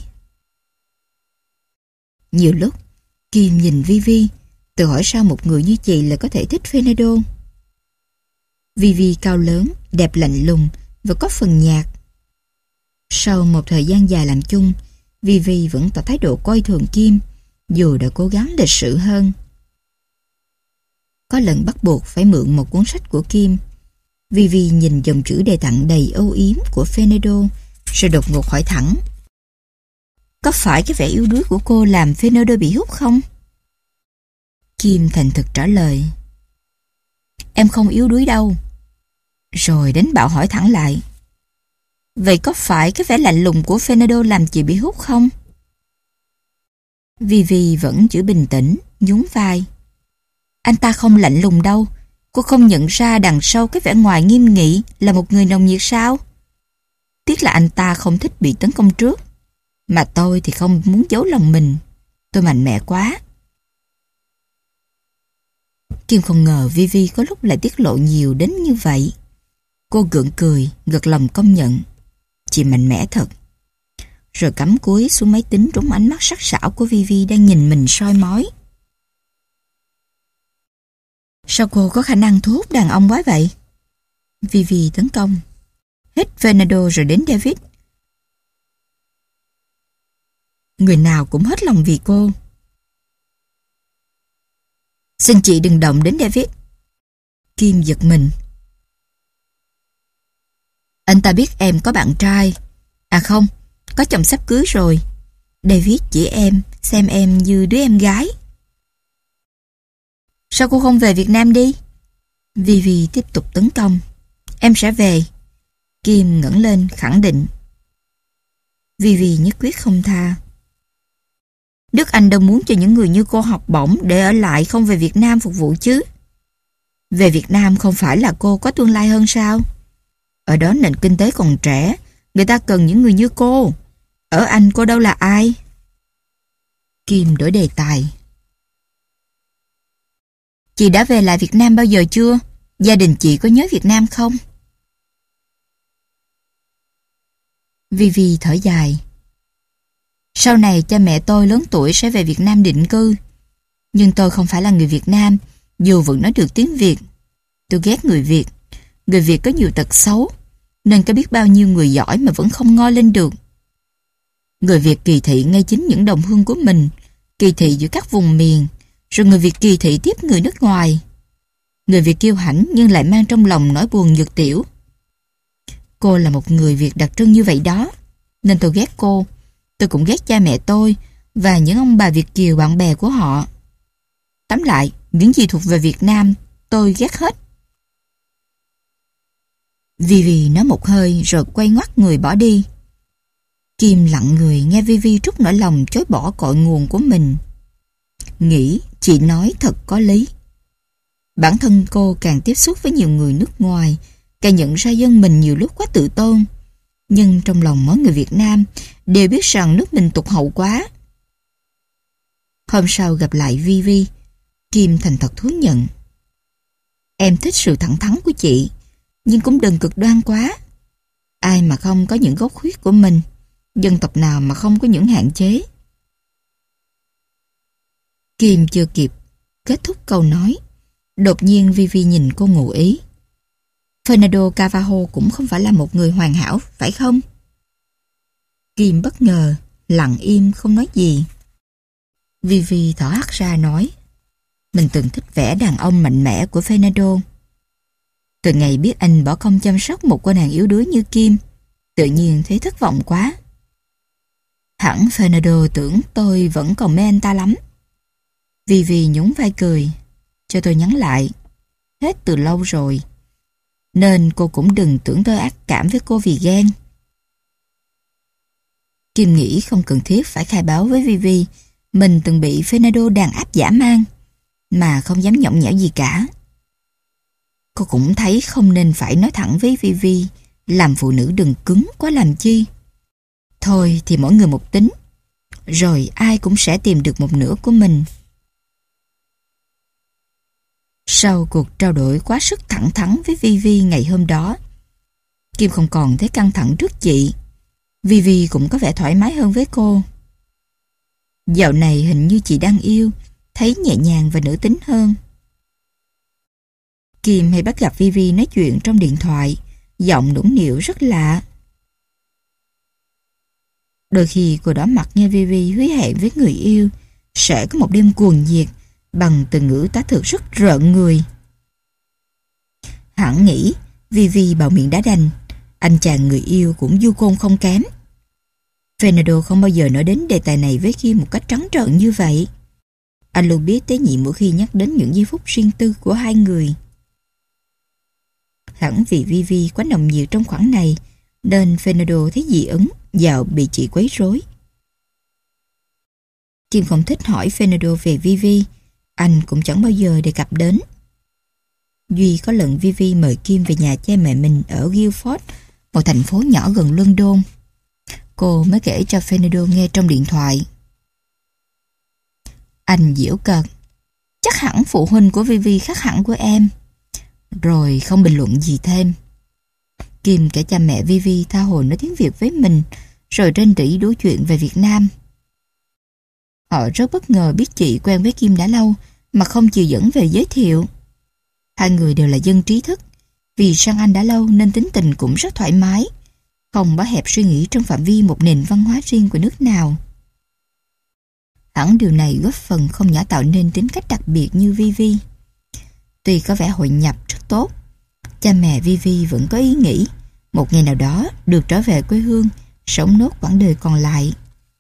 Nhiều lúc, Kim nhìn Vivi, tự hỏi sao một người như chị lại có thể thích Fernando. Vivi cao lớn, đẹp lạnh lùng và có phần nhạt. Sau một thời gian dài làm chung, Vivi vẫn tỏ thái độ coi thường Kim, dù đã cố gắng lịch sự hơn. Có lần bắt buộc phải mượn một cuốn sách của Kim, Vivi nhìn dòng chữ đề tặng đầy âu yếm của Fernando, rồi đột ngột hỏi thẳng: có phải cái vẻ yếu đuối của cô làm Fernando bị hút không? Kim thành thực trả lời: em không yếu đuối đâu. Rồi đánh bạo hỏi thẳng lại: vậy có phải cái vẻ lạnh lùng của Fernando làm chị bị hút không? Vivi vẫn giữ bình tĩnh, nhún vai: anh ta không lạnh lùng đâu. Cô không nhận ra đằng sau cái vẻ ngoài nghiêm nghị là một người nồng nhiệt sao? Tiếc là anh ta không thích bị tấn công trước. Mà tôi thì không muốn giấu lòng mình. Tôi mạnh mẽ quá. Kim không ngờ Vivi có lúc lại tiết lộ nhiều đến như vậy. Cô gượng cười, gật lòng công nhận: chị mạnh mẽ thật. Rồi cắm cúi xuống máy tính trúng ánh mắt sắc sảo của Vivi đang nhìn mình soi mói. Sao cô có khả năng thu hút đàn ông quá vậy? Vivi tấn công. Hết Fernando rồi đến David. Người nào cũng hết lòng vì cô. Xin chị đừng động đến David. Kim giật mình. Anh ta biết em có bạn trai. À không, có chồng sắp cưới rồi. David chỉ em, xem em như đứa em gái. Sao cô không về Việt Nam đi? Vivi tiếp tục tấn công. Em sẽ về. Kim ngẩng lên khẳng định. Vivi nhất quyết không tha. Đức Anh đâu muốn cho những người như cô học bổng để ở lại không về Việt Nam phục vụ chứ. Về Việt Nam không phải là cô có tương lai hơn sao? Ở đó nền kinh tế còn trẻ, người ta cần những người như cô. Ở Anh cô đâu là ai? Kim đổi đề tài. Chị đã về lại Việt Nam bao giờ chưa? Gia đình chị có nhớ Việt Nam không? Vivi thở dài. Sau này cha mẹ tôi lớn tuổi sẽ về Việt Nam định cư. Nhưng tôi không phải là người Việt Nam, dù vẫn nói được tiếng Việt. Tôi ghét người Việt. người Việt có nhiều tật xấu, nên có biết bao nhiêu người giỏi mà vẫn không ngoi lên được. Người Việt kỳ thị ngay chính những đồng hương của mình, kỳ thị giữa các vùng miền, rồi người Việt kỳ thị tiếp người nước ngoài. Người Việt kiêu hãnh nhưng lại mang trong lòng nỗi buồn nhược tiểu. Cô là một người Việt đặc trưng như vậy đó, nên tôi ghét cô. Tôi cũng ghét cha mẹ tôi và những ông bà Việt kiều bạn bè của họ. Tóm lại, những gì thuộc về Việt Nam tôi ghét hết. Vivi nói một hơi rồi quay ngoắt người bỏ đi. Kim lặng người nghe Vivi trút nỗi lòng chối bỏ cội nguồn của mình. Nghĩ chị nói thật có lý. Bản thân cô càng tiếp xúc với nhiều người nước ngoài, càng nhận ra dân mình nhiều lúc quá tự tôn. Nhưng trong lòng mỗi người Việt Nam đều biết rằng nước mình tụt hậu quá. Hôm sau gặp lại Vivi, Kim thành thật thú nhận. Em thích sự thẳng thắn của chị, nhưng cũng đừng cực đoan quá. Ai mà không có những góc khuyết của mình, dân tộc nào mà không có những hạn chế. Kim chưa kịp kết thúc câu nói, đột nhiên Vivi nhìn cô ngụ ý. Fernando Carvalho cũng không phải là một người hoàn hảo, phải không? Kim bất ngờ, lặng im không nói gì. Vivi thở hắt ra nói, mình từng thích vẻ đàn ông mạnh mẽ của Fernando. Từ ngày biết anh bỏ công chăm sóc một cô nàng yếu đuối như Kim, tự nhiên thấy thất vọng quá. Hẳn Fernando tưởng tôi vẫn còn mê anh ta lắm. Vivi nhún vai cười, cho tôi nhắn lại, hết từ lâu rồi. Nên cô cũng đừng tưởng tôi ác cảm với cô vì ghen. Kim nghĩ không cần thiết phải khai báo với Vivi mình từng bị Fernando đàn áp dã man, mà không dám nhõng nhẽo gì cả. Cô cũng thấy không nên phải nói thẳng với Vivi, làm phụ nữ đừng cứng quá làm chi. Thôi thì mỗi người một tính, rồi ai cũng sẽ tìm được một nửa của mình. Sau cuộc trao đổi quá sức thẳng thắn với Vivi ngày hôm đó, Kim không còn thấy căng thẳng trước chị. Vivi cũng có vẻ thoải mái hơn với cô. Dạo này hình như chị đang yêu, thấy nhẹ nhàng và nữ tính hơn. Kim hay bắt gặp Vivi nói chuyện trong điện thoại, giọng nũng nịu rất lạ. Đôi khi cô đỏ mặt nghe Vivi hứa hẹn với người yêu sẽ có một đêm cuồng nhiệt bằng từ ngữ tá thực rất rợn người. Hẳn nghĩ Vivi bạo miệng đá đành, anh chàng người yêu cũng du côn không kém. Fernando không bao giờ nói đến đề tài này với Kim một cách trắng trợn như vậy. Anh luôn biết tế nhị mỗi khi nhắc đến những giây phút riêng tư của hai người. Hẳn vì Vivi quá nồng nhiệt trong khoảng này, nên Fernando thấy dị ứng, dạo bị chị quấy rối. Kim không thích hỏi Fernando về Vivi, anh cũng chẳng bao giờ đề cập đến. Duy có lần Vivi mời Kim về nhà cha mẹ mình ở Guildford, một thành phố nhỏ gần London. Cô mới kể cho Fernando nghe trong điện thoại. Anh giễu cợt, chắc hẳn phụ huynh của Vivi khác hẳn của em. Rồi không bình luận gì thêm. Kim kể cha mẹ Vivi tha hồ nói tiếng Việt với mình, rồi rên rỉ đố chuyện về Việt Nam. Họ rất bất ngờ biết chị quen với Kim đã lâu mà không chịu dẫn về giới thiệu. Hai người đều là dân trí thức, vì sang Anh đã lâu nên tính tình cũng rất thoải mái, không bó hẹp suy nghĩ trong phạm vi một nền văn hóa riêng của nước nào. Hẳn điều này góp phần không nhỏ tạo nên tính cách đặc biệt như Vivi. Tuy có vẻ hội nhập rất tốt, cha mẹ Vivi vẫn có ý nghĩ một ngày nào đó được trở về quê hương, sống nốt quãng đời còn lại.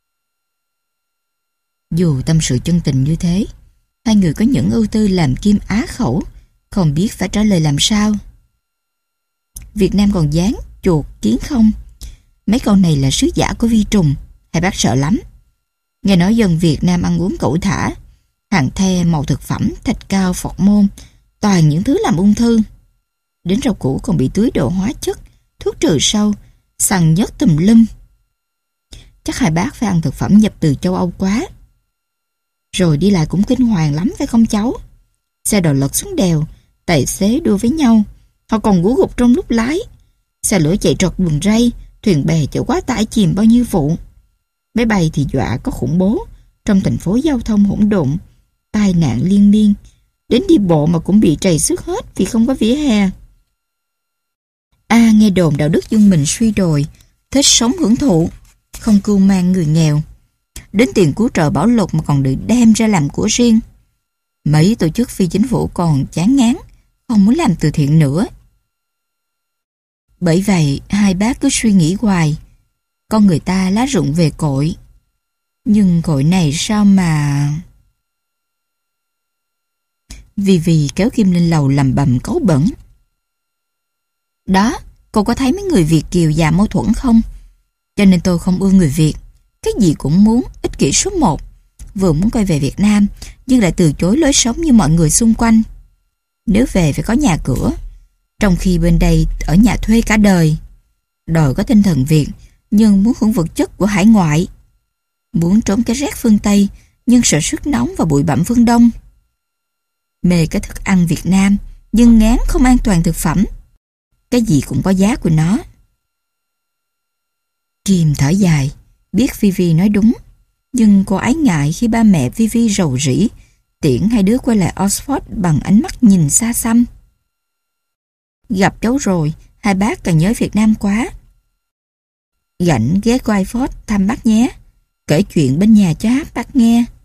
Dù tâm sự chân tình như thế, hai người có những ưu tư làm Kim á khẩu, không biết phải trả lời làm sao. Việt Nam còn dán chuột kiến không? Mấy con này là sứ giả của vi trùng, hai bác sợ lắm. Nghe nói dân Việt Nam ăn uống cẩu thả, hàng the, màu thực phẩm, thịt cao, phọt môn, toàn những thứ làm ung thư. Đến rau củ còn bị tưới đồ hóa chất, thuốc trừ sâu, xăng nhớt tùm lum. Chắc hai bác phải ăn thực phẩm nhập từ châu Âu quá. Rồi đi lại cũng kinh hoàng lắm phải không cháu? Xe đò lật xuống đèo, tài xế đua với nhau, họ còn ngủ gục trong lúc lái. Xe lửa chạy trọt đường ray, thuyền bè chở quá tải chìm bao nhiêu vụ. Máy bay thì dọa có khủng bố, trong thành phố giao thông hỗn độn, tai nạn liên miên. Đến đi bộ mà cũng bị trầy xước hết vì không có vỉa hè. A nghe đồn đạo đức dân mình suy đồi, thích sống hưởng thụ, không cưu mang người nghèo. Đến tiền cứu trợ bảo lộc mà còn được đem ra làm của riêng. Mấy tổ chức phi chính phủ còn chán ngán, không muốn làm từ thiện nữa. Bởi vậy, hai bác cứ suy nghĩ hoài, con người ta lá rụng về cội. Nhưng cội này sao mà... Vì vì kéo Kim lên lầu làm bầm cáu bẩn. Đó, cô có thấy mấy người Việt kiều già mâu thuẫn không? Cho nên tôi không ưa người Việt. Cái gì cũng muốn, ích kỷ số một. Vừa muốn quay về Việt Nam, nhưng lại từ chối lối sống như mọi người xung quanh. Nếu về phải có nhà cửa, trong khi bên đây ở nhà thuê cả đời. Đòi có tinh thần Việt, nhưng muốn hưởng vật chất của hải ngoại. Muốn trốn cái rét phương Tây, nhưng sợ sức nóng và bụi bặm phương Đông. Mê cái thức ăn Việt Nam, nhưng ngán không an toàn thực phẩm. Cái gì cũng có giá của nó. Kim thở dài, biết Vivi nói đúng, nhưng cô ái ngại khi ba mẹ Vivi rầu rĩ tiễn hai đứa quay lại Oxford bằng ánh mắt nhìn xa xăm. Gặp cháu rồi, hai bác càng nhớ Việt Nam quá. Rảnh ghé qua Oxford thăm bác nhé, kể chuyện bên nhà cho bác nghe.